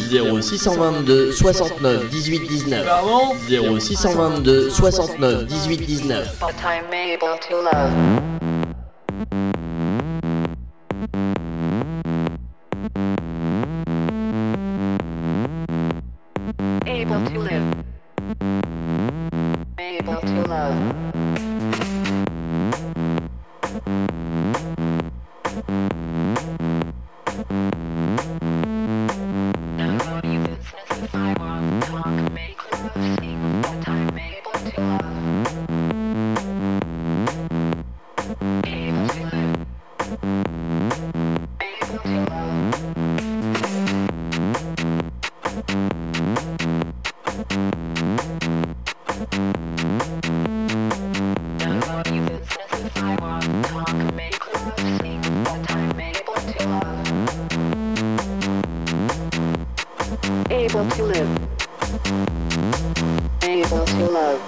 0622 69 18 19. 0622 69 18 19. Able to live. Able to love. Able to live. Able to love.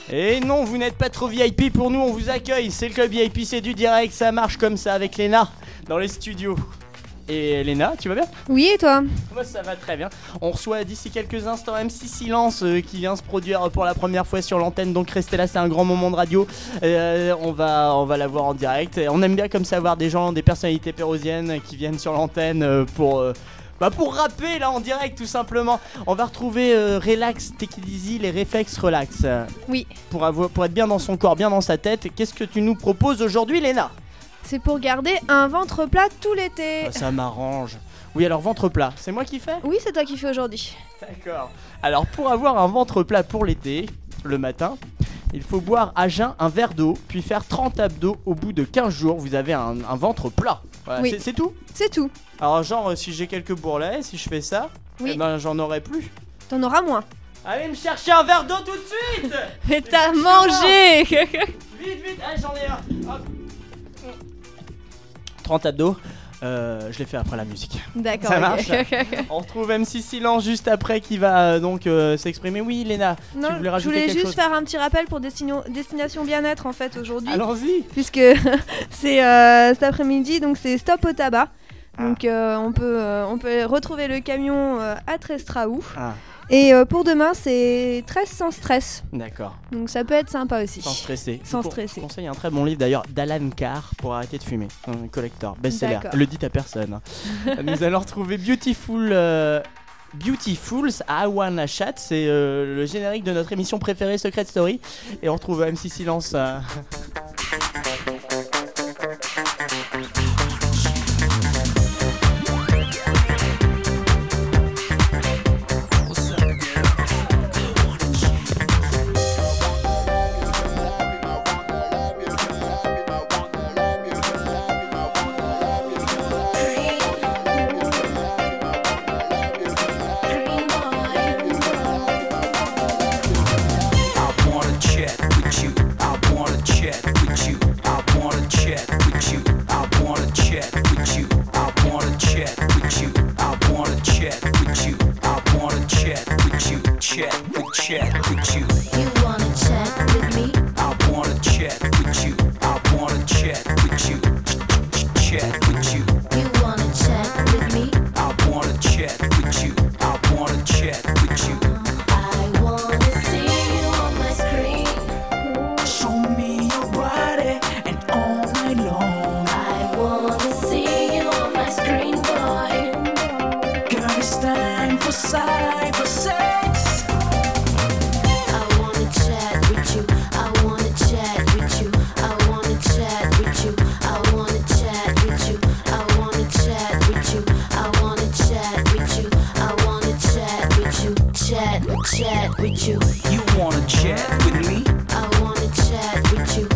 Et non, vous n'êtes pas trop VIP pour nous, on vous accueille. C'est le club VIP, c'est du direct, ça marche comme ça avec Léna dans les studios. Et Léna, tu vas bien ? Oui, et toi ? Moi ça va très bien. On reçoit d'ici quelques instants MC Silence qui vient se produire pour la première fois sur l'antenne. Donc restez là, c'est un grand moment de radio. On va la voir en direct. Et on aime bien comme ça voir des gens, des personnalités pérosiennes qui viennent sur l'antenne pour rapper là en direct tout simplement. On va retrouver Relax, Take It Easy, les réflexes relax. Oui. Pour être bien dans son corps, bien dans sa tête. Qu'est-ce que tu nous proposes aujourd'hui, Léna ? C'est pour garder un ventre plat tout l'été. Ça m'arrange. Oui, alors ventre plat, c'est moi qui fais ? Oui, c'est toi qui fais aujourd'hui. D'accord. Alors pour avoir un ventre plat pour l'été, le matin, il faut boire à jeun un verre d'eau, puis faire 30 abdos. Au bout de 15 jours, vous avez un ventre plat. Voilà, oui. C'est tout ? C'est tout. Alors genre, si j'ai quelques bourrelets, si je fais ça, oui. Eh ben j'en aurai plus. T'en auras moins. Allez me chercher un verre d'eau tout de suite. Mais t'as mangé. Vite, allez j'en ai un. Hop. 30 abdos, je l'ai fait après la musique. D'accord. Ça marche. On retrouve MC Silence juste après qui va s'exprimer. Oui, Léna, non, tu voulais rajouter quelque chose ? Je voulais juste faire un petit rappel pour Destination Bien-être en fait aujourd'hui. Allons-y. Puisque c'est cet après-midi, donc c'est Stop au tabac. Donc on peut retrouver le camion à Trestraou. Et pour demain, c'est 13 sans stress. D'accord. Donc ça peut être sympa aussi. Sans stresser. Sans stresser. Je conseille un très bon livre d'ailleurs d'Alan Carr pour arrêter de fumer. Un collector, best-seller. Le dites à personne. Nous allons retrouver Beautiful. Beautiful, I Wanna Chat, c'est le générique de notre émission préférée Secret Story. Et on retrouve MC Silence. Chat with you. You wanna chat with me? I wanna chat with you.